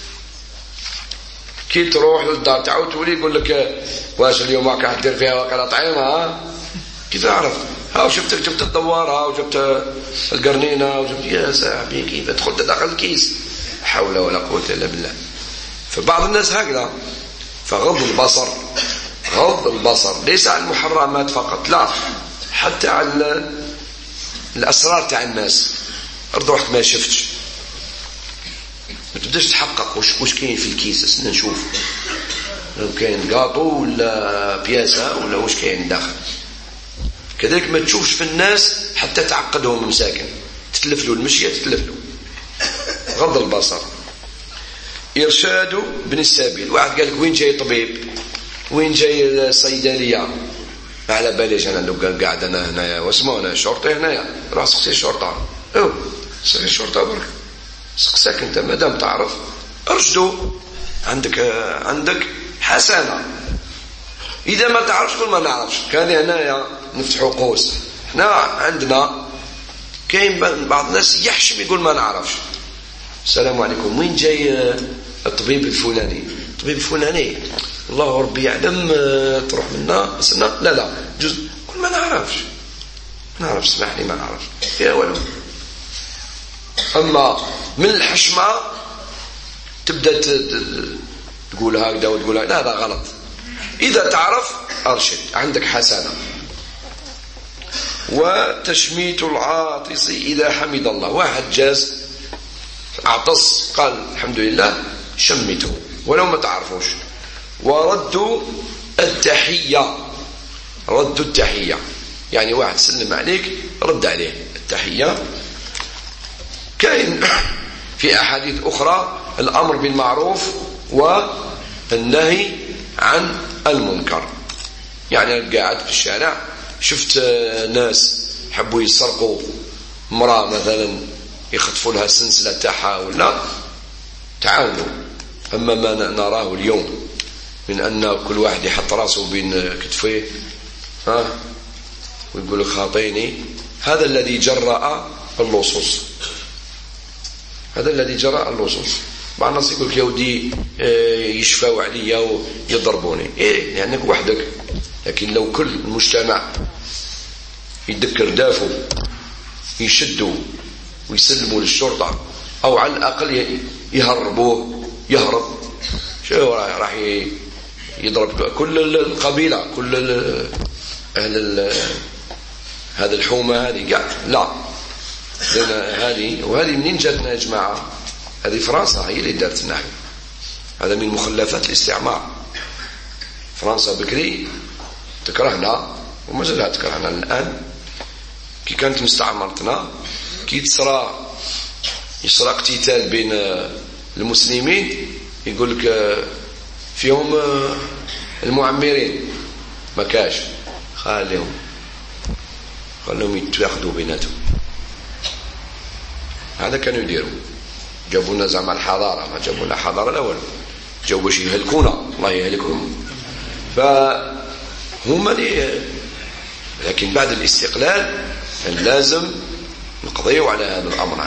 كي تروح للدار تعاود تولي يقول لك واش اليوم راك دير فيها واكله طعيمه، كيف عرفت؟ ها شفتك جبت الدواره وجبت القرنينه وجبت يا صاحبي كيف دخلت داخل الكيس، لا حول ولا قوه الا بالله. فبعض الناس هكذا. فغض البصر، غض البصر ليس على المحرمات فقط، لا حتى على الأسرار تاع الناس. أرض روحك ما شفتش، ما تبداش تحقق واش كاين في الكيس، استنى نشوف لو كاين قاطو ولا بياسة ولا واش كاين داخل. كذلك ما تشوفش في الناس حتى تعقدهم مساكن، تتلف له المشية تتلف له. غض البصر. إرشاد ابن السبيل. واحد قال لك وين جاي طبيب، وين جاي صيدلية، ما على باليش انا لو قاعد انا هنايا واسمو انا شرطي هنايا، راح سقسي الشرطه. سقسي الشرطه برك، سقساك انت مادام تعرف ارشدوا، عندك حسنه. اذا ما تعرفش قول ما نعرفش. كان هنايا نفتحوا قوس، احنا عندنا كاين بعض الناس يحشم يقول ما نعرفش. السلام عليكم، وين جاي الطبيب الفلاني؟ الطبيب الفلاني الله ربي يعلم، تروح منا بس لا جزء قل ما نعرفش اسمح لي ما نعرفش فيها والو. اما من الحشمه تبدا تقول هكذا وتقول لا هذا غلط. اذا تعرف ارشد، عندك حسنه. وتشميت العاطس اذا حمد الله، واحد جاز عطس قال الحمد لله، شمته ولو ما تعرفوش. ورد التحيه، رد التحيه يعني واحد سلم عليك رد عليه التحيه. كاين في احاديث اخرى الامر بالمعروف والنهي عن المنكر. يعني قاعد في الشارع شفت ناس حبوا يسرقوا امراه مثلا، يخطفوا لها سلسله تاعها ولا، تعاونوا. اما ما نراه اليوم من ان كل واحد يحط راسه بين كتفيه ويقول لك خاطيني، هذا الذي جرأ اللصوص، هذا الذي جرأ اللصوص. بعض الناس يقول لك يا ودي يشفاو عليا ويضربوني، لانك وحدك. لكن لو كل المجتمع يدكر دافو يشدوا ويسلموا للشرطه، او على الاقل يهربوه يهرب، شو راح يضرب كل القبيله، كل اهل هذا الحومه هذه قاعد. لا، وهذه منين جاتنا يا جماعه؟ هذه فرنسا هي اللي دارت النحو، هذا من مخلفات الاستعمار. فرنسا بكري تكرهنا وما زالها تكرهنا الان، كي كانت مستعمرتنا، كي يصرى اقتتال بين المسلمين يقول لك فيهم المعمرين، ما كاش، خليهم يتواخدوا بيناتهم. هذا كانوا يديروا، جابوا لنا زعما الحضاره، ما جابوا لنا حضاره الاول، جابوا باش يهلكونا، الله يهلكهم. فهم لكن بعد الاستقلال لازم نقضيوا على هذا الامر،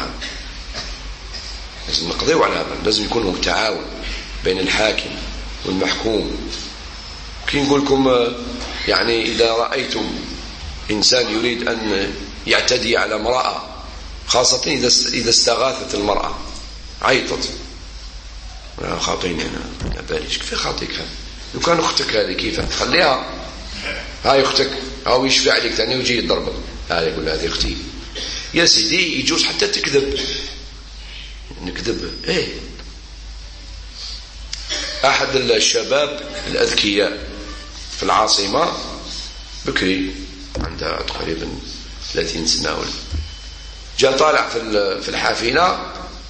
لازم نقضيوا على هذا، لازم يكون هناك تعاون بين الحاكم والمحكوم. كي نقول لكم يعني اذا رايتم انسان يريد ان يعتدي على امراه، خاصه اذا استغاثت المراه، عيطت خاطيني انا لا باليش، كيف خاطيك هذا؟ لو كان اختك هذه كيف تخليها؟ هاي اختك، او يشفع عليك ثاني ويجي يضربك، هذا يقول هذه اختي. يا سيدي يجوز حتى تكذب، نكذب احد الشباب الاذكياء في العاصمه بكري، عندها تقريبا 30 سنه ولا، جاء طالع في الحافله،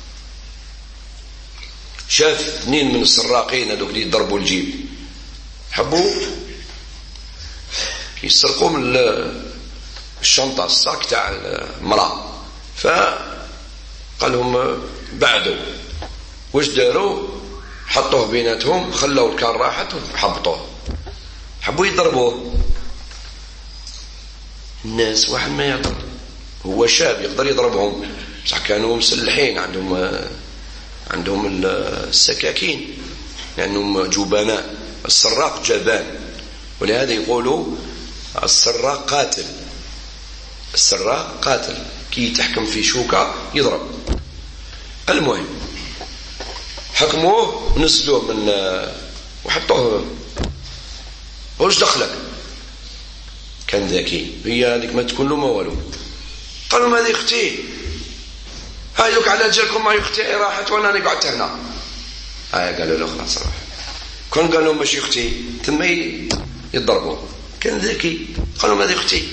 شاف اثنين من السراقين هذوك اللي يضربوا الجيب، حبوا يسرقوا من الشنطه الصاك تاع المراه، فقال لهم بعدوا. واش داروا؟ حطوه بيناتهم، خلوا الكار راحت وحبطوه، حبوا يضربوه. الناس واحد ما يضرب، هو شاب يقدر يضربهم، بصح كانوا مسلحين، عندهم السكاكين، لأنهم جبناء. السراق جبان، ولهذا يقولوا السراق قاتل، السراق قاتل، كي تحكم في شوكة يضرب. المهم حكموه ونزلوه من وحطوه، واش دخلك؟ كان ذكي، هي هذيك ما تكون له ما والو. قالوا ما هذه اختي، هاي لك على جالكم ما اختي راحت وانا قعدت هنا. قالوا له خلاص راح. كون قالوا ماشي اختي ثم يضربوا، كان ذكي، قالوا ما هذه اختي.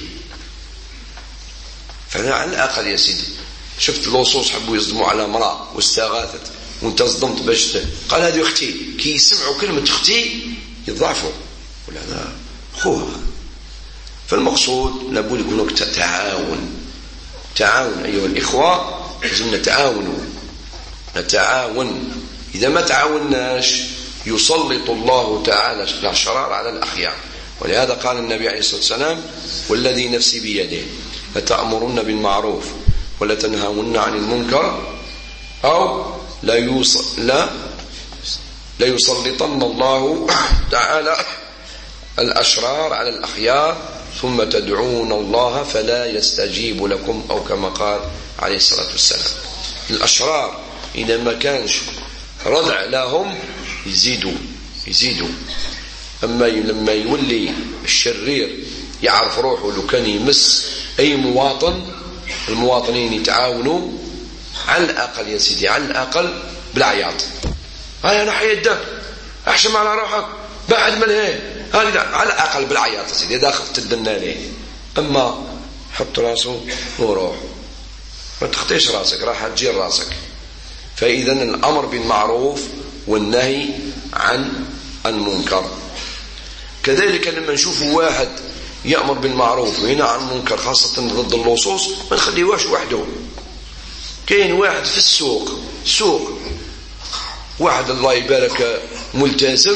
فانا على الاقل يا سيدي شفت اللصوص حبوا يصدموا على امراه واستغاثت وانت صدمت باش قال هذه اختي، كي يسمعوا كلمه اختي يضعفوا، ولا هذا خوها. فالمقصود لابد يكون هناك تعاون ايها الاخوه، لازم نتعاون. اذا ما تعاوناش يسلط الله تعالى الشرار على الاخيار. ولهذا قال النبي عليه الصلاه والسلام والذي نفسي بيده لتأمرن بالمعروف ولا تنهون عن المنكر أو لا يسلطن الله تعالى الأشرار على الأخيار ثم تدعون الله فلا يستجيب لكم، أو كما قال عليه الصلاة والسلام. الأشرار إذا ما كانش ردع لهم يزيدوا. أما لما يولي الشرير يعرف روحه، لو كان يمس أي مواطن، المواطنين يتعاونوا على الأقل يا سيدي، على الأقل بالعياط. هاي أنا حيدك أحشم على روحك بعد من هي هذا، على الأقل بالعياط يا سيدي، إذا خفت تدنا ليه. أما حط راسه وروح، ما تخطيش راسك، راح تجير راسك. فإذا الأمر بالمعروف والنهي عن المنكر. كذلك لما نشوف واحد يأمر بالمعروف وينهى عن المنكر خاصة ضد اللصوص، ما نخليوهش وحده. كاين واحد في السوق واحد الله يبارك ملتزم،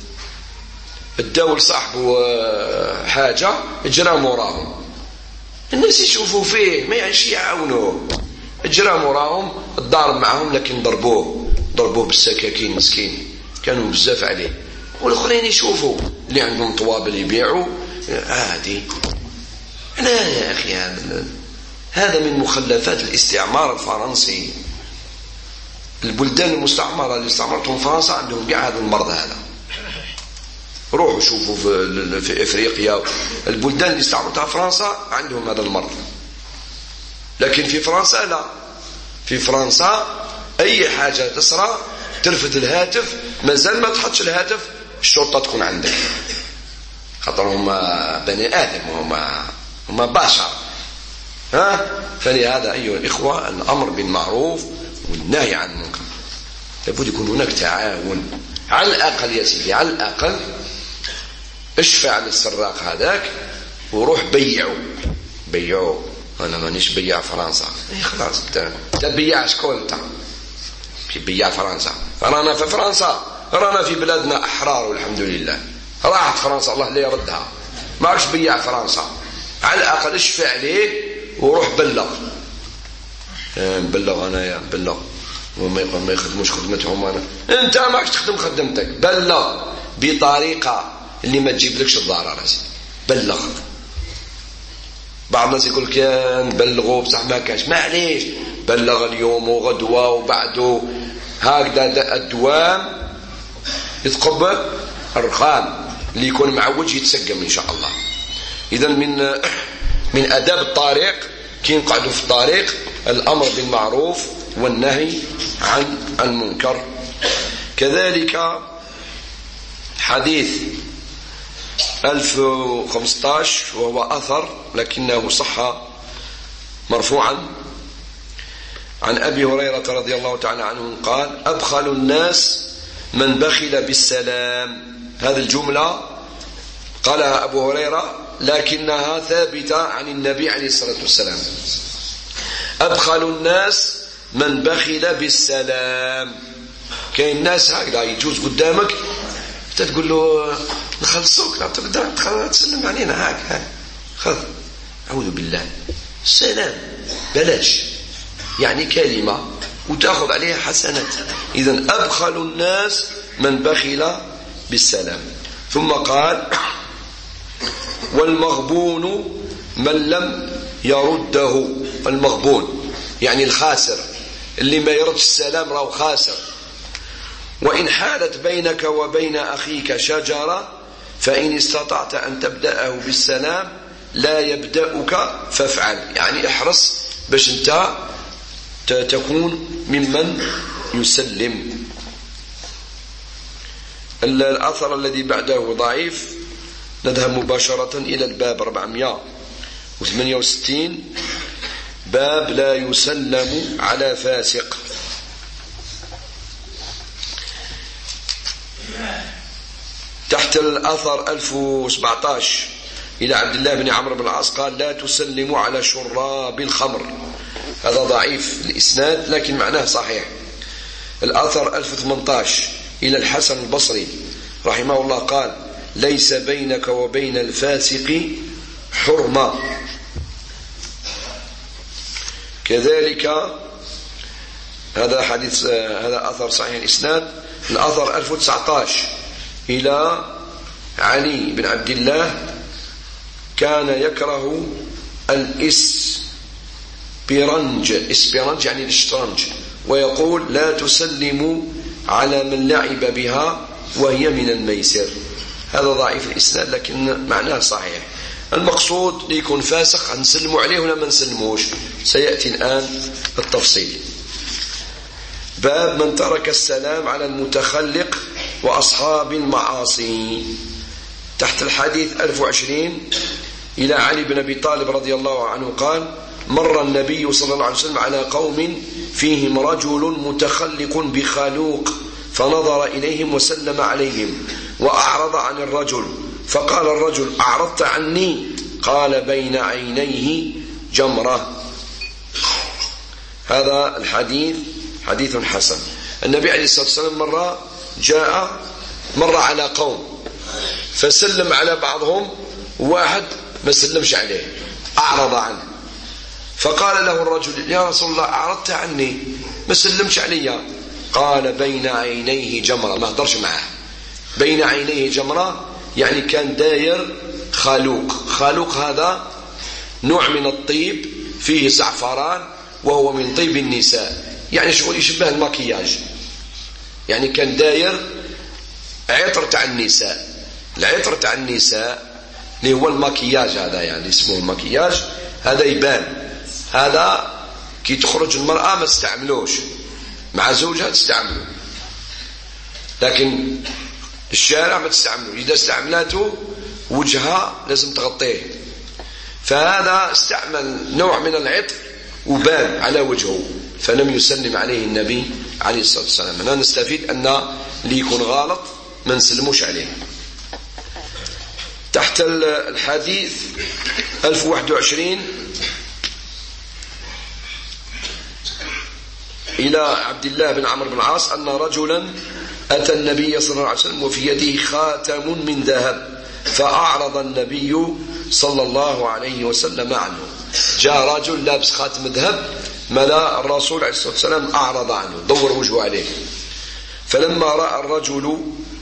اداو لصاحبه حاجة اجرى موراهم، الناس يشوفوا فيه ما يعيش يعاونوه، اجرى موراهم الضارب معهم، لكن ضربوه بالسكاكين مسكين، كانوا بزاف عليه. والاخرين يشوفوا اللي عندهم طوابل يبيعوا عادي. انا يا اخي هذا من مخلفات الاستعمار الفرنسي. البلدان المستعمرة اللي استعمرتهم فرنسا عندهم كاع هذا المرض هذا. روحوا شوفوا في افريقيا البلدان اللي استعمرتها فرنسا عندهم هذا المرض. لكن في فرنسا لا، في فرنسا اي حاجة تسرى ترفد الهاتف، مازال ما تحطش الهاتف الشرطة تكون عندك، خاطر هما بني آدم، هما بشر. فلهذا أيها الإخوة الأمر بالمعروف والنهي عن المنكر لابد يكون هناك تعاون. على الأقل يا سيدي، على الأقل اشفع للسراق هذاك وروح بيعوا. أنا مانيش بياع فرنسا. خلاص انت بياع شكون انت؟ بياع فرنسا. رانا في فرنسا، رانا في بلادنا أحرار والحمد لله. راحت فرنسا الله لا يردها، ما عادش بياع فرنسا. على الأقل اشفع ليه وروح بلغ أنا بلغ، وما يخدموش خدمتهم. أنا أنت ما عادش تخدم خدمتك، بلغ بطريقة اللي ما تجيبلكش الضرر. بلغ. بعض الناس يقول لك نبلغوا بصح ما كاش، معليش بلغ اليوم وغدوة وبعده، هكذا الدوام يتقبل الرخام اللي يكون معوج يتسقم إن شاء الله. إذن من أداب الطريق كي نقعدوا في الطريق الأمر بالمعروف والنهي عن المنكر. كذلك حديث 1015 وهو أثر لكنه صح مرفوعا عن أبي هريرة رضي الله تعالى عنه قال: أبخل الناس من بخل بالسلام. هذه الجملة قالها أبو هريرة لكنها ثابتة عن النبي عليه الصلاة والسلام. أبخل الناس من بخل بالسلام. كاين الناس هكذا يجوز قدامك تقول له نخلصوك، لا تقدر تسلم علينا هاك خذ، أعوذ بالله، السلام بلاش، يعني كلمة وتأخذ عليها حسنات. إذن أبخل الناس من بخل بالسلام. ثم قال: والمغبون من لم يرده. المغبون يعني الخاسر، اللي ما يردش السلام راهو خاسر. وإن حالت بينك وبين أخيك شجرة فإن استطعت أن تبدأه بالسلام لا يبدأك فافعل. يعني احرص باش انت تكون ممن يسلم. الأثر الذي بعده ضعيف. نذهب مباشرة إلى الباب 468، باب لا يسلم على فاسق. تحت الأثر 1017 إلى عبد الله بن عمرو بن العاص قال: لا تسلموا على شراب الخمر. هذا ضعيف الإسناد لكن معناه صحيح. الأثر 1018 إلى الحسن البصري رحمه الله قال: ليس بينك وبين الفاسق حرمة. كذلك هذا حديث، هذا أثر صحيح الإسناد. الأثر 1019 إلى علي بن عبد الله كان يكره الإسبرنج يعني الشطرنج، ويقول لا تسلموا على من لعب بها وهي من الميسر. هذا ضعيف الإسناد لكن معناه صحيح. المقصود ليكون فاسق نسلموا عليه ولا ما نسلموش، سيأتي الآن التفصيل. باب من ترك السلام على المتخلق وأصحاب المعاصي. تحت الحديث 1020 إلى علي بن أبي طالب رضي الله عنه قال: مر النبي صلى الله عليه وسلم على قوم فيهم رجل متخلق بخلوق، فنظر إليهم وسلم عليهم وأعرض عن الرجل، فقال الرجل: أعرضت عني؟ قال: بين عينيه جمرة. هذا الحديث حديث حسن. النبي عليه الصلاة والسلام مر على قوم فسلم على بعضهم، واحد ما سلمش عليه أعرض عنه، فقال له الرجل: يا رسول الله أعرضت عني ما سلمش علي؟ قال: بين عينيه جمرة، ما هدرش معه. بين عينيه جمرة يعني كان داير خالوق هذا نوع من الطيب فيه زعفران وهو من طيب النساء، يعني شغل يشبه المكياج، يعني كان داير عطر تاع النساء. العطر تاع النساء اللي هو المكياج هذا، يعني اسمه المكياج هذا يبان. هذا كي تخرج المرأة ما تستعملوش، مع زوجها تستعمله، لكن الشارع ما تستعمله. إذا استعملته وجهها لازم تغطيه. فهذا استعمل نوع من العطر وبان على وجهه، فلم يسلم عليه النبي عليه الصلاة والسلام. هنا نستفيد أن اللي يكون غلط ما نسلموش عليه. تحت الحديث 1021 إلى عبد الله بن عمرو بن العاص أن رجلا أتى النبي صلى الله عليه وسلم وفي يده خاتم من ذهب، فأعرض النبي صلى الله عليه وسلم عنه. جاء رجل لابس خاتم ذهب، ملا الرسول عليه الصلاة والسلام أعرض عنه، دور وجهه عليه. فلما رأى الرجل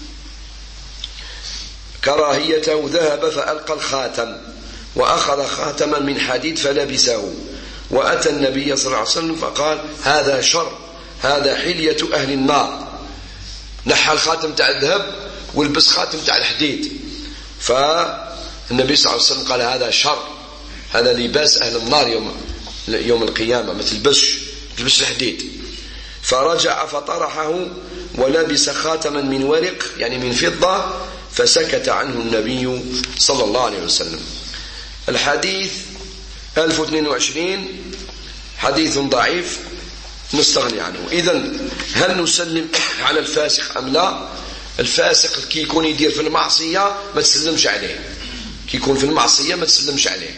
كراهيته ذهب فألقى الخاتم وأخذ خاتما من حديد فلبسه، وأتى النبي صلى الله عليه وسلم فقال: هذا شر، هذا حلية أهل النار. نحى الخاتم تاع الذهب والبس خاتم تاع الحديد. فالنبي صلى الله عليه وسلم قال: هذا شر، هذا لباس أهل النار يوم القيامة، ما تلبسش الحديد. فرجع فطرحه ولبس خاتما من ورق يعني من فضة، فسكت عنه النبي صلى الله عليه وسلم. الحديث 1022 حديث ضعيف نستغني عنه. إذن هل نسلم على الفاسق أم لا؟ الفاسق كي يكون يدير في المعصية ما تسلمش عليه، كي يكون في المعصية ما تسلمش عليه.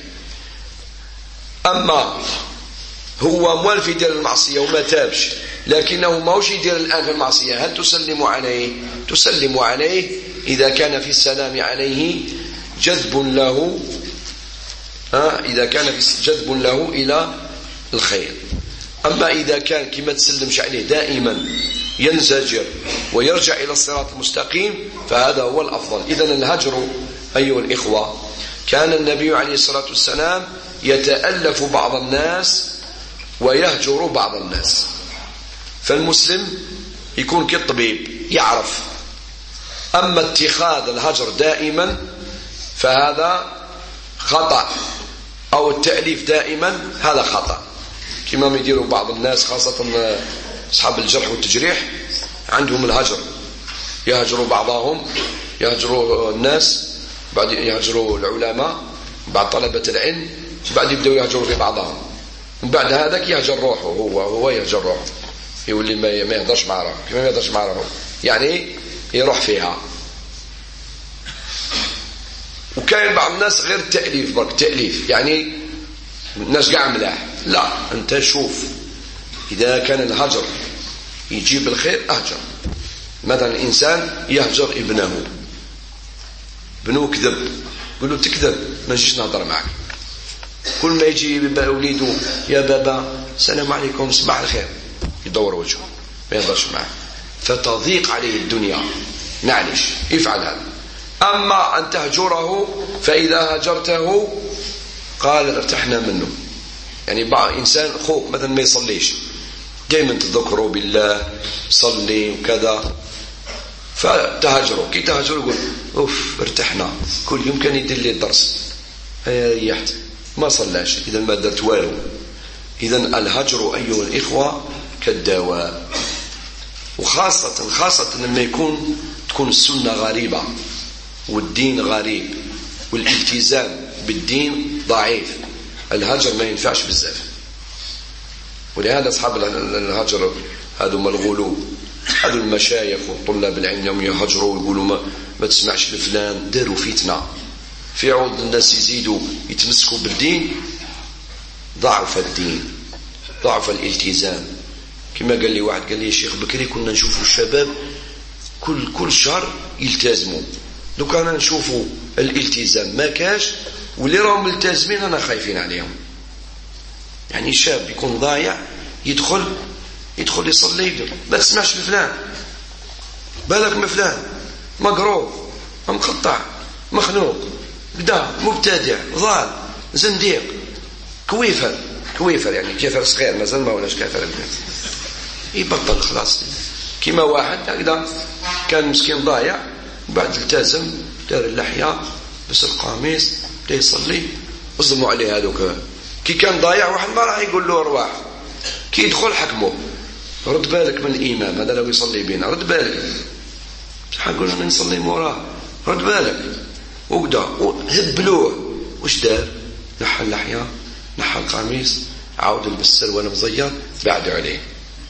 أما هو موالف يدير المعصية وما تابش لكنه ماهوش يدير الآن في المعصية، هل تسلم عليه؟ تسلم عليه إذا كان في السلام عليه جذب له، إذا كان في جذب له إلى الخير. أما إذا كان كما تسلمش عليه دائما ينزجر ويرجع إلى الصراط المستقيم فهذا هو الأفضل. إذن الهجر أيها الإخوة، كان النبي عليه الصلاة والسلام يتألف بعض الناس ويهجر بعض الناس. فالمسلم يكون كالطبيب يعرف. أما اتخاذ الهجر دائما فهذا خطأ، أو التأليف دائما هذا خطأ، كما يديروا بعض الناس خاصة أصحاب الجرح والتجريح، عندهم الهجر، يهجروا بعضهم، يهجروا الناس، بعد يهجروا العلماء، بعد طلبة العلم، بعد يبدأوا يهجروا في بعضهم، وبعد هذاك يهجر روحه، هو يهجر روحه، يقول لي ما يهدرش مع روحه. كما ما يهدرش مع روحه يعني يروح فيها. وكاين بعض الناس غير التأليف، برك تأليف يعني الناس قاع ملاح. لا، أنت شوف إذا كان الهجر يجيب الخير أهجر. مثلا الإنسان يهجر ابنه كذب، يقول له تكذب ما نجيش نهضر معك. كل ما يجي وليده: يا بابا السلام عليكم صباح الخير، يدور وجهه ما يهضرش معه، فتضيق عليه الدنيا. معلش يفعل هذا. أما أن تهجره فإذا هجرته قال ارتحنا منه. يعني بعض إنسان خوف مثلا ما يصليش، دائما تذكروا بالله صلي وكذا، فتهجره. كي تهجره يقول أوف ارتحنا، كل يوم كان يدير لي الدرس ريحت ما صلاش، إذا ما درت والو. إذا الهجر أيها الإخوة كالدواء، وخاصة لما تكون السنة غريبة والدين غريب والالتزام بالدين ضعيف، الهجر ما ينفعش بزاف. ولهذا أصحاب الهجر هذو الغلو، هذو المشايخ وطلاب العلم يوم يهجروا ويقولوا ما تسمعش لفلان، داروا فتنة في عوض الناس يزيدوا يتمسكوا بالدين، ضعف الدين، ضعف الالتزام. كما قال لي واحد، قال لي يا شيخ بكري كنا نشوفوا الشباب كل شهر يلتزموا، لو كان نشوفوا الالتزام ما كاش، واللي راهم ملتزمين انا خايفين عليهم. يعني شاب يكون ضايع يدخل يصلي، ما تسمعش لفلان، بالك من فلان مقروض مقطع مخنوق بدا مبتدع ضال زنديق كويفر يعني كافر صغير مازال ما ولاش كافر، يبطل خلاص. كما واحد هكذا كان مسكين ضايع، بعد التزم دار اللحية بس القميص بدا يصلي، وظلموا عليه هذوك. كي كان ضايع واحد ما راح يقول له ارواح، كي يدخل حكمه رد بالك من الإمام هذا لو يصلي بينا، رد بالك شحال قلنا نصلي موراه، رد بالك وقدا هبلوه. وش دار؟ نحى اللحية نحى القميص، عاود لبس السروال مزير، بعدوا عليه،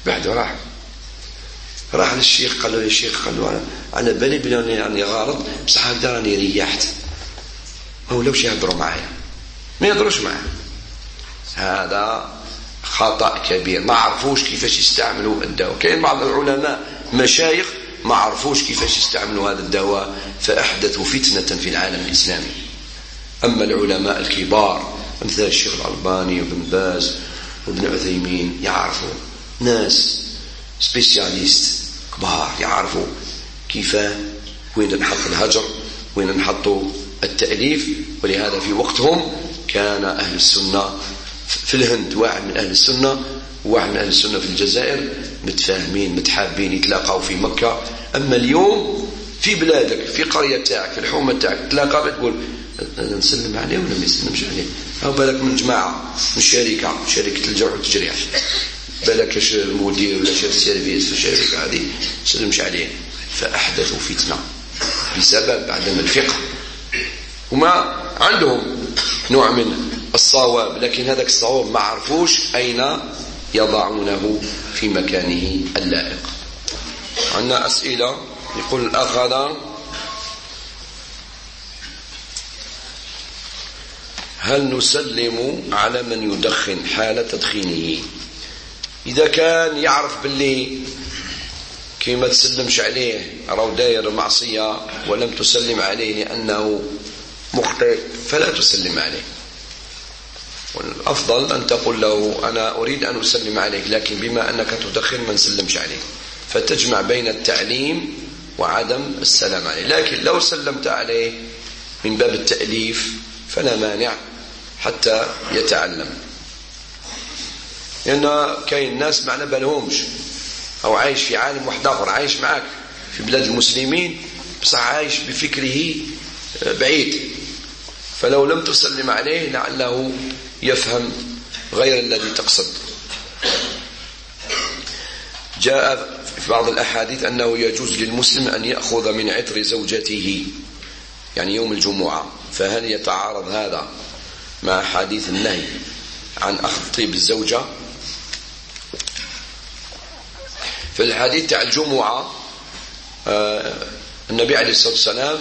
راح للشيخ قال له يا شيخ، قال له أنا بالي بلي يعني غارض بصح هكذا راني ريحت. ما ولاوش يهضروا معايا، ما يهضروش معاه. هذا خطأ كبير، ما عرفوش كيفاش يستعملوا الدواء. كاين بعض العلماء مشايخ ما عرفوش كيفاش يستعملوا هذا الدواء فأحدثوا فتنة في العالم الإسلامي. أما العلماء الكبار مثل الشيخ الألباني وابن باز وابن عثيمين يعرفوا، ناس سبيسياليست كبار يعرفوا كيف وين نحط الهجر وين نحطوا التأليف. ولهذا في وقتهم كان أهل السنة في الهند، واحد من أهل السنة وواحد من أهل السنة في الجزائر متفاهمين متحابين يتلاقوا في مكة. أما اليوم في بلادك في قرية تاعك في الحومة تاعك تلاقى تقول نسلم عليه ولا ما يسلمش عليه، أو بالك من جماعة من شركة الجرح والتجريح، بالك المدير ولا شيف السيرفيس في الشركة هذه سلمش عليه. فأحدثوا فتنة بسبب عدم الفقه. وما عندهم نوع من الصواب، لكن هذاك الصواب ما عرفوش أين يضعونه في مكانه اللائق. عندنا أسئلة. يقول الأخ هذا: هل نسلم على من يدخن حال تدخينه؟ إذا كان يعرف باللي كما تسلمش عليه راهو داير معصية ولم تسلم عليه لأنه مخطئ فلا تسلم عليه. والأفضل أن تقول له أنا أريد أن أسلم عليك لكن بما أنك تدخن ما نسلمش عليك، فتجمع بين التعليم وعدم السلام عليه. لكن لو سلمت عليه من باب التأليف فلا مانع حتى يتعلم، لأن كاين ناس معنا بالهمش أو عايش في عالم واحد آخر، عايش معك في بلاد المسلمين بصح عايش بفكره بعيد، فلو لم تسلم عليه لعله يفهم غير الذي تقصد. جاء في بعض الأحاديث أنه يجوز للمسلم أن يأخذ من عطر زوجته يعني يوم الجمعة، فهل يتعارض هذا مع حديث النهي عن أخذ طيب الزوجة؟ في الحديث تاع الجمعة النبي عليه الصلاة والسلام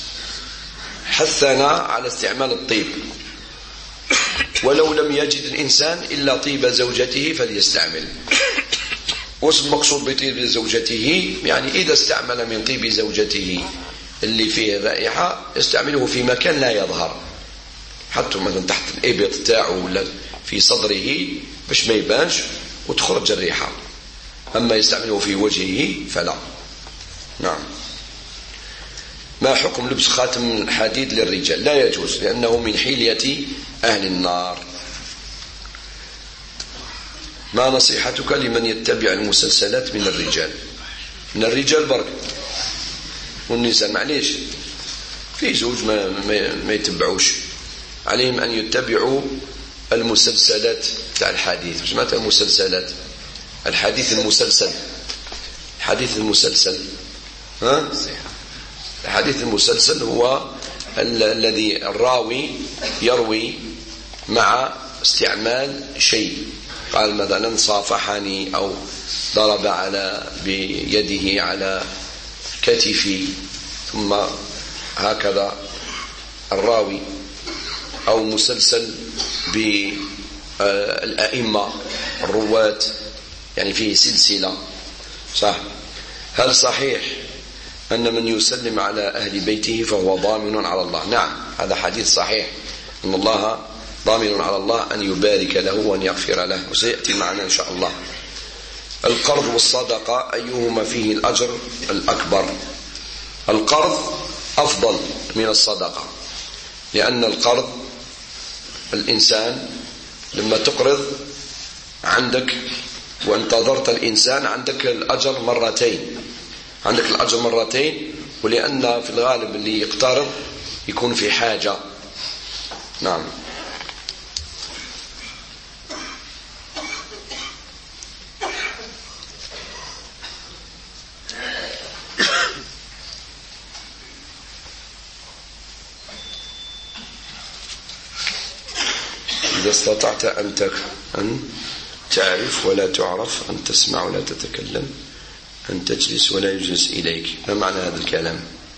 حثنا على استعمال الطيب، ولو لم يجد الإنسان إلا طيب زوجته فليستعمل. وش المقصود بطيب زوجته؟ يعني إذا استعمل من طيب زوجته اللي فيه رائحة يستعمله في مكان لا يظهر، حتى مثلا تحت الإبط تاعه ولا في صدره باش ما يبانش وتخرج الريحة. أما يستعمله في وجهه فلا. نعم. ما حكم لبس خاتم حديد للرجال؟ لا يجوز، لأنه من حلية أهل النار. ما نصيحتك لمن يتبع المسلسلات من الرجال؟ من الرجال برك، والنساء معليش، في زوج ما يتبعوش، عليهم أن يتبعوا المسلسلات تاع الحديث. مش معناتها المسلسلات، الحديث المسلسل، الحديث المسلسل، ها؟ الحديث المسلسل هو الذي الراوي يروي مع استعمال شيء، قال مثلا صافحني أو ضرب بيده على كتفي ثم هكذا الراوي، أو مسلسل بالأئمة الرواة، يعني فيه سلسلة. صح. هل صحيح أن من يسلم على أهل بيته فهو ضامن على الله؟ نعم، هذا حديث صحيح، أن الله ضامن على الله أن يبارك له وأن يغفر له، وسيأتي معنا إن شاء الله. القرض والصدقة أيهما فيه الأجر الأكبر؟ القرض أفضل من الصدقة، لأن القرض الإنسان لما تقرض عندك وانتظرت الإنسان عندك الأجر مرتين، عندك الأجر مرتين، ولأن في الغالب اللي يقترض يكون في حاجة. نعم. إذا استطعت أن تعرف ولا تعرف، أن تسمع ولا تتكلم، أن تجلس ولا يجلس إليك، ما معنى هذا الكلام؟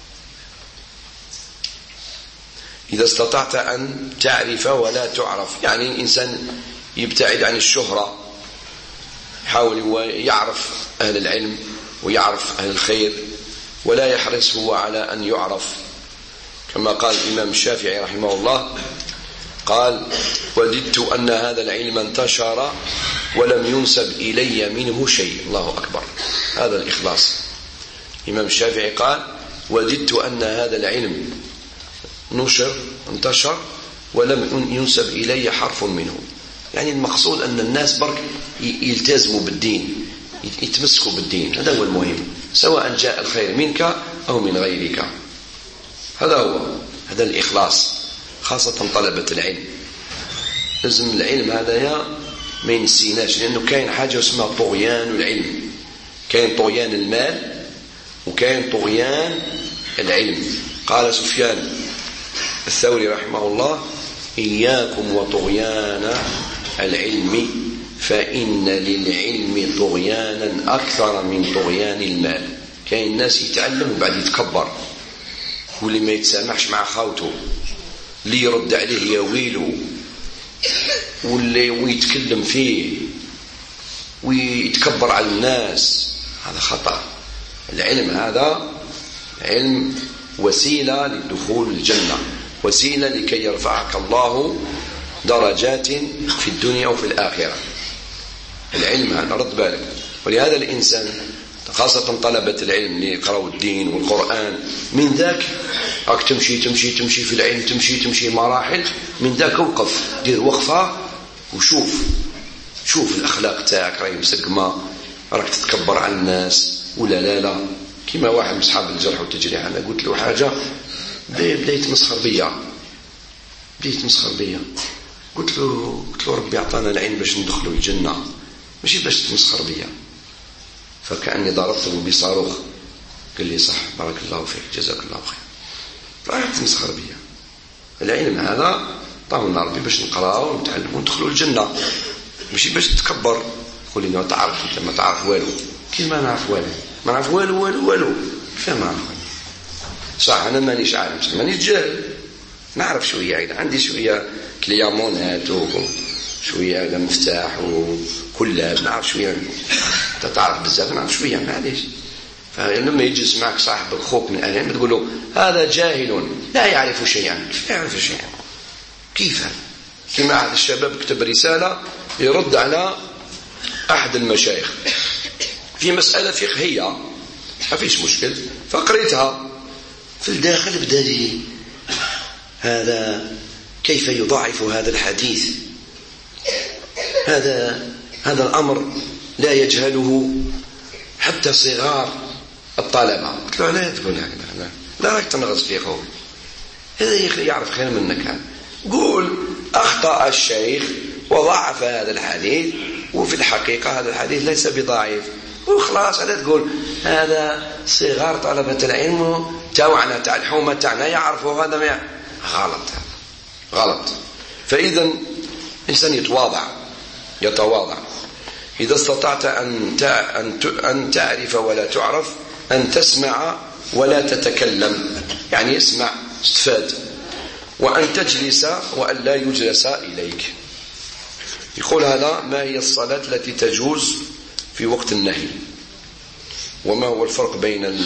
إذا استطعت أن تعرف ولا تعرف، يعني الإنسان يبتعد عن الشهرة، يحاول يعرف أهل العلم ويعرف أهل الخير، ولا يحرص هو على أن يعرف، كما قال الإمام الشافعي رحمه الله، قال: وددت أن هذا العلم انتشر ولم ينسب إلي منه شيء. الله أكبر، هذا الإخلاص. الإمام الشافعي قال: وددت أن هذا العلم انتشر ولم ينسب إلي حرف منه. يعني المقصود أن الناس برك يلتزموا بالدين، يتمسكوا بالدين، هذا هو المهم، سواء جاء الخير منك أو من غيرك. هذا الإخلاص، خاصة طلبة العلم. لازم العلم هذا ما ينسيناش، لأنه كاين حاجة اسمها طغيان العلم، كاين طغيان المال وكاين طغيان العلم. قال سفيان الثوري رحمه الله: إياكم وطغيان العلم فإن للعلم طغيانا أكثر من طغيان المال. كاين الناس يتعلم وبعد يتكبر، واللي ما يتسامحش مع خاوته، اللي يرد عليه يا ويلو، واللي ويتكلم فيه ويتكبر على الناس، هذا خطأ. العلم هذا علم وسيلة للدخول الجنة، وسيلة لكي يرفعك الله درجات في الدنيا وفي الآخرة. العلم هذا رد بالك. ولهذا الإنسان خاصة طلبة العلم اللي يقرأوا الدين والقرآن، من ذاك راك تمشي في العلم، تمشي مراحل، من ذاك وقف، دير وقفة وشوف الأخلاق تاعك راهي مسقمة، راك تتكبر على الناس ولا لا. كما واحد من أصحاب الجرح والتجريح، أنا قلت له حاجة بدا يتمسخر بيا، قلت له ربي أعطانا العلم باش ندخلوا الجنة، ماشي باش تمسخر بيا. فكأني ضربته بصاروخ، قال لي: صح، بارك الله فيك، جزاك الله خير. راح تمسخر بيا. العلم هذا طاولنا ربي باش نقراو ونتعلموا وندخلوا الجنة، ماشي باش تتكبر تقول لي: انت ما تعرف والو. كيف ما نعرف والو؟ ما نعرف والو. كيف ما نعرف؟ صح، انا مانيش عالم، مانيش جاهل، نعرف شويه، عندي شويه كليامونات وشويه هذا مفتاح وكلاب، نعرف شويه. انت تعرف بزاف، نعرف شويه، معليش. فلما يجلس معك صاحبك خوك من اهل تقول له: هذا جاهل لا يعرف شيئا. كيف يعرف شيئا؟ كيف؟ كما أحد الشباب كتب رسالة يرد على أحد المشايخ في مسألة فقهية، ما فيش مشكل، فقريتها في الداخل بدأ لي هذا كيف يضعف هذا الحديث، هذا الأمر لا يجهله حتى صغار الطلبة. قلت له لا تقول هكذا، لا راك تنغص فيه خوي، هذا يعرف خير منك. هذا قول أخطأ الشيخ وضعف هذا الحديث، وفي الحقيقة هذا الحديث ليس بضعيف، وخلاص. على تقول هذا صغار طلبة العلم توعنا تاع الحومة تاعنا يعرفوا هذا، ما غلط، هذا غلط. فإذا الإنسان يتواضع. إذا استطعت أن تعرف ولا تعرف، أن تسمع ولا تتكلم، يعني اسمع استفاد، وأن تجلس وأن لا يجلس إليك. يقول هذا: ما هي الصلاة التي تجوز في وقت النهي؟ وما هو الفرق بين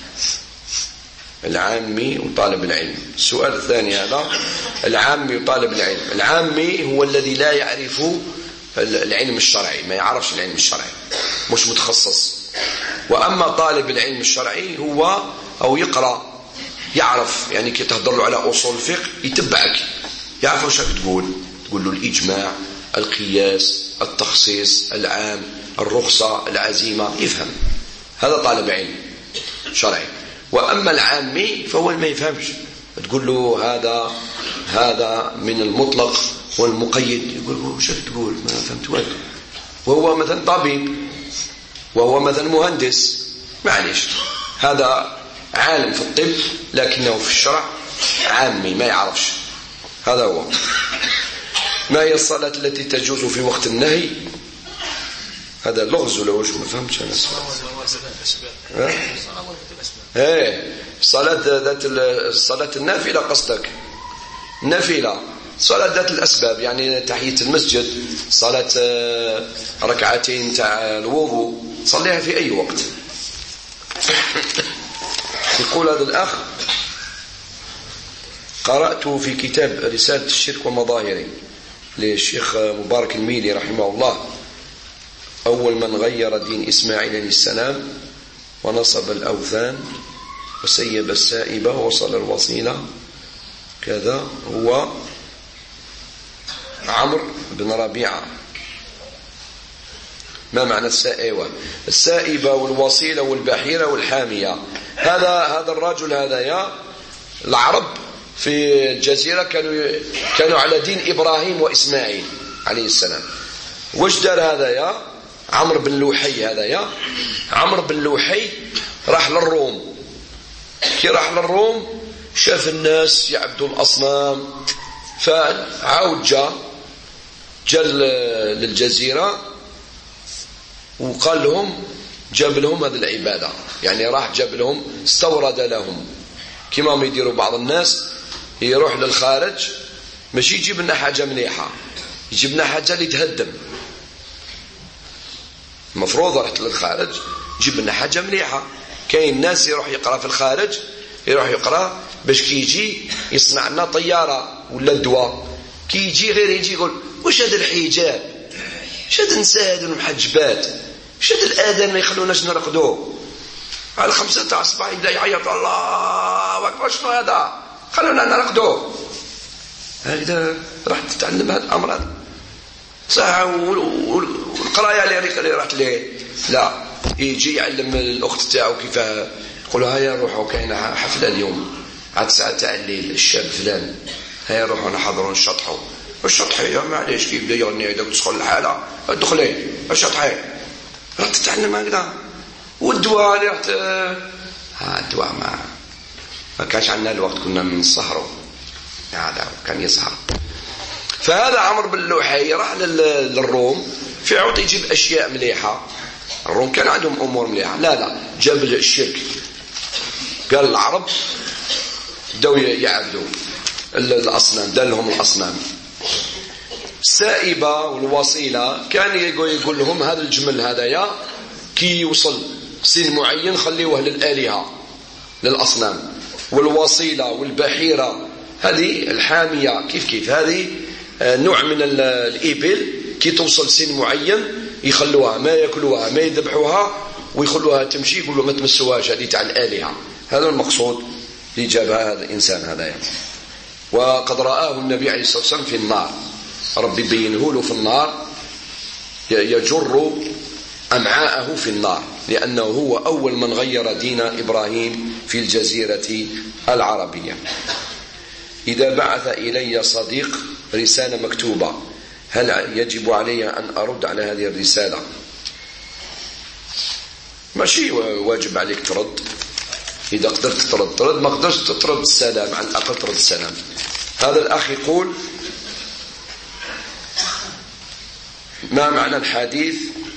العامي وطالب العلم؟ السؤال الثاني هذا: العامي وطالب العلم. العامي هو الذي لا يعرف العلم الشرعي، ما يعرفش العلم الشرعي، مش متخصص. وأما طالب العلم الشرعي هو أو يقرأ يعرف، يعني كي تهضر له على أصول الفقه يتبعك، يعرف وش تقول له الإجماع، القياس، التخصيص، العام، الرخصة، العزيمة، يفهم. هذا طالب علم شرعي. وأما العامي فهو ما يفهمش، تقول له هذا من المطلق والمقيد، يقول وش تقول، ما فهمت والو. وهو مثلا طبيب، وهو مثلا مهندس، معليش، هذا عالم في الطب لكنه في الشرع عامي ما يعرفش. هذا هو. ما هي الصلاة التي تجوز في وقت النهي؟ هذا لغز ولا وش؟ ما فهمتش انا. صلاة النافلة قصدك؟ النافلة صلاة ذات الأسباب، يعني تحية المسجد، صلاة ركعتين تاع الوضوء، صليها في أي وقت. يقول هذا الأخ: قرأت في كتاب رسالة الشرك ومظاهره للشيخ مبارك الميلي رحمه الله: أول من غير دين إسماعيل عليه السلام ونصب الأوثان وسيب السائبة ووصل الوصيلة كذا هو عمرو بن ربيعة. ما معنى السائبة؟ السائبة والوصيلة والبحيرة والحامية. هذا الرجل هذا، يا العرب في الجزيرة كانوا على دين إبراهيم وإسماعيل عليه السلام. وش دار هذا يا عمرو بن لوحي؟ هذا يا عمرو بن لوحي راح للروم. كي راح للروم شاف الناس يعبدوا الأصنام، فعاود جاء للجزيرة وقال لهم، جاب لهم هذه العبادة، يعني راح جاب لهم، استورد لهم. كما ما يديروا بعض الناس، يروح للخارج ماشي يجيب لنا حاجة مليحة، يجيب لنا حاجة اللي تهدم. المفروض رحت للخارج يجيب لنا حاجة مليحة. كاين ناس يروح يقرأ في الخارج، يروح يقرأ باش كي يجي يصنع لنا طيارة ولا دواء، كي يجي غير يجي يقول واش هذا الحجاب، واش هذا النساء هذو المحجبات، واش هذا الآذان ما يخلوناش نرقدوه على 5 تاع الصباح يبدا يعيط الله أكبر، شنو هذا، خلونا نرقدوه. هكذا راح تتعلم هذا الأمر هذا صح. والقرايه اللي رحت ليه لا، يجي يعلم الاخت تاعو كيف يقول لها هيا روحوا كاينه حفله اليوم عاد ساعه تاع الليل، الشاب فلان هيا روحوا نحضروا نشطحوا. الشطحي معليش كيف بدا يغني هذاك تدخل الحاله ادخلي الشطحي، راح تتعلم هكذا. والدواء اللي رحت الدواء ما كانش عندنا الوقت، كنا نسهروا، هذا كان يسهر. فهذا عمرو بن لوحي راح للروم في عود يجيب أشياء مليحة. الروم كان عندهم أمور مليحة، لا جاب الشرك. قال العرب بدأوا يعبدوا الأصنام، دار لهم الأصنام. السائبة والوصيلة كان يقول لهم هذا الجمل هذايا كي يوصل سن معين خليوه للآلهة للأصنام. والوصيلة والبحيرة هذه الحامية كيف هذه نوع من الإبل كي توصل سن معين يخلوها ما يأكلوها ما يذبحوها ويخلوها تمشي، يقولوا ما تمسوهاش هذه تاع الآلهة. هذا المقصود اللي جابها هذا الإنسان هذا يعني. وقد رآه النبي عليه الصلاة والسلام في النار، ربي بينه له في النار يجر أمعاءه في النار، لأنه هو أول من غير دين إبراهيم في الجزيرة العربية. إذا بعث إلي صديق رسالة مكتوبة هل يجب علي أن أرد على هذه الرسالة؟ ماشي واجب عليك ترد، إذا قدرت ترد، ما قدرت ترد السلام، على الأقل ترد السلام. هذا الأخ يقول: ما معنى الحديث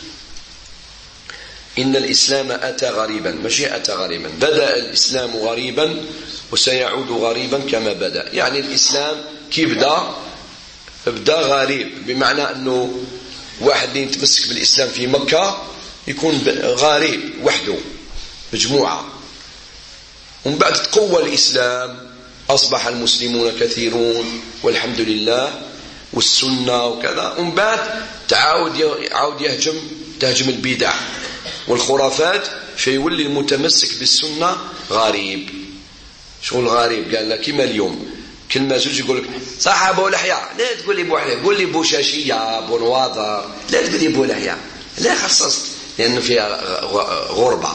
إن الإسلام أتى غريبا؟ ماشي أتى غريبا، بدأ الإسلام غريبا وسيعود غريبا كما بدأ. يعني الإسلام كي بدأ غريب، بمعنى أنه واحد اللي يتمسك بالإسلام في مكة يكون غريب وحده، مجموعة، ومن بعد تقوى الإسلام، أصبح المسلمون كثيرون والحمد لله والسنة وكذا، ومن بعد عاود تهجم البدع والخرافات، فيولي المتمسك بالسنة غريب. شغل غريب؟ قال لك كما اليوم كلمة زوج يقول لك صح بو لحية، لا تقول لي بو لحية، قول لي بو شاشية، بو نواظر، لا تقول لي بو لحية، لا خصصت، لأنه فيها غربة.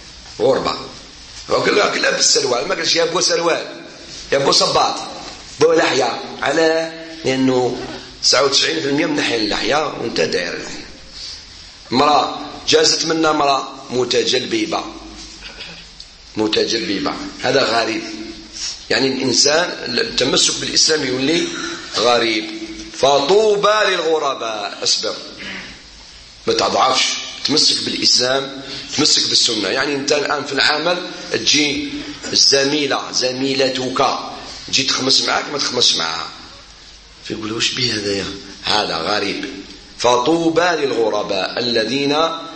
وكل لك لا بالسروال، ما قالش يا بو سروال، يا بو صباط، بو لحية، على لأنه 99% من نحيا اللحية وانت داير اللحية. مرأة جازت منا مرأة متجلبيبة، هذا غريب. يعني الإنسان التمسك بالإسلام يولي غريب. فطوبى للغرباء، أصبر ما تضعفش، تمسك بالإسلام، تمسك بالسنة. يعني أنت الآن في العمل تجي زميلتك تجي تخمس معك، ما تخمس معها، فيقول وش به هذايا، هذا غريب. فطوبى للغرباء الذين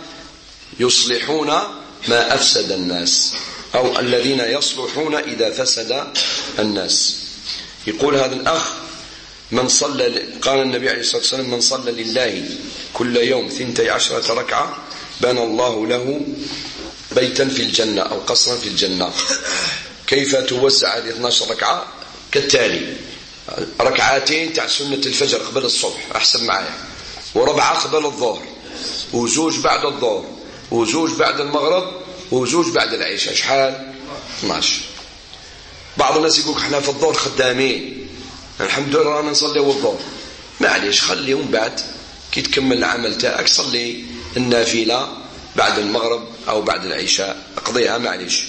يصلحون ما أفسد الناس، أو الذين يصلحون إذا فسد الناس. يقول هذا الأخ: من صلى، قال النبي عليه الصلاة والسلام: من صلى لله كل يوم 12 ركعة بنى الله له بيتا في الجنة أو قصرا في الجنة. كيف توزع هذه 12 ركعة؟ كالتالي: ركعتين تاع سنة الفجر قبل الصبح، أحسن معايا، وربعة قبل الظهر، وزوج بعد الظهر، وزوج بعد المغرب، وزوج بعد العشاء. شحال؟ 12. بعض الناس يقول احنا في الظهر خدامين، الحمد لله رانا نصليو الظهر، معليش خليهم بعد كي تكمل العمل تاعك صلي النافلة بعد المغرب أو بعد العشاء، اقضيها معليش.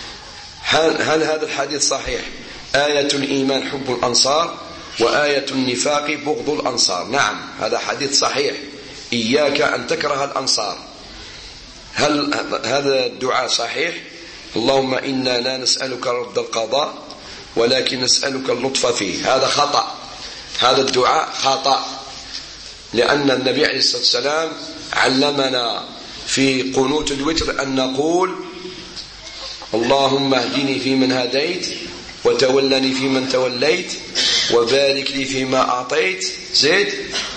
هل هذا الحديث صحيح؟ آية الإيمان حب الأنصار وآية النفاق بغض الأنصار. نعم، هذا حديث صحيح، إياك أن تكره الأنصار. هل هذا الدعاء صحيح؟ اللهم إنا لا نسألك رد القضاء ولكن نسألك اللطف فيه. هذا خطأ، هذا الدعاء خطأ، لأن النبي عليه الصلاة والسلام علمنا في قنوت الوتر أن نقول: اللهم اهدني فيمن هديت وتولني فيمن توليت وبارك لي فيما أعطيت، زيد،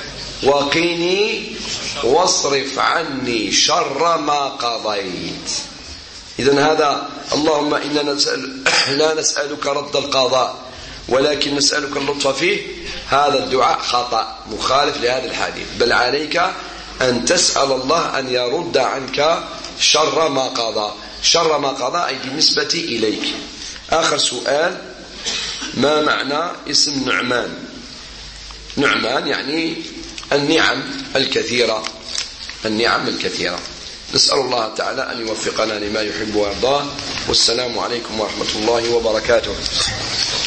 وقيني واصرف عني شر ما قضيت. إذن هذا اللهم إننا لا نسألك رد القضاء ولكن نسألك اللطف فيه، هذا الدعاء خطأ مخالف لهذا الحديث، بل عليك أن تسأل الله أن يرد عنك شر ما قضى. شر ما قضى أي بالنسبة إليك. آخر سؤال: ما معنى اسم نعمان؟ نعمان يعني النعم الكثيرة، النعم الكثيرة. نسأل الله تعالى أن يوفقنا لما يحب ويرضاه. والسلام عليكم ورحمة الله وبركاته.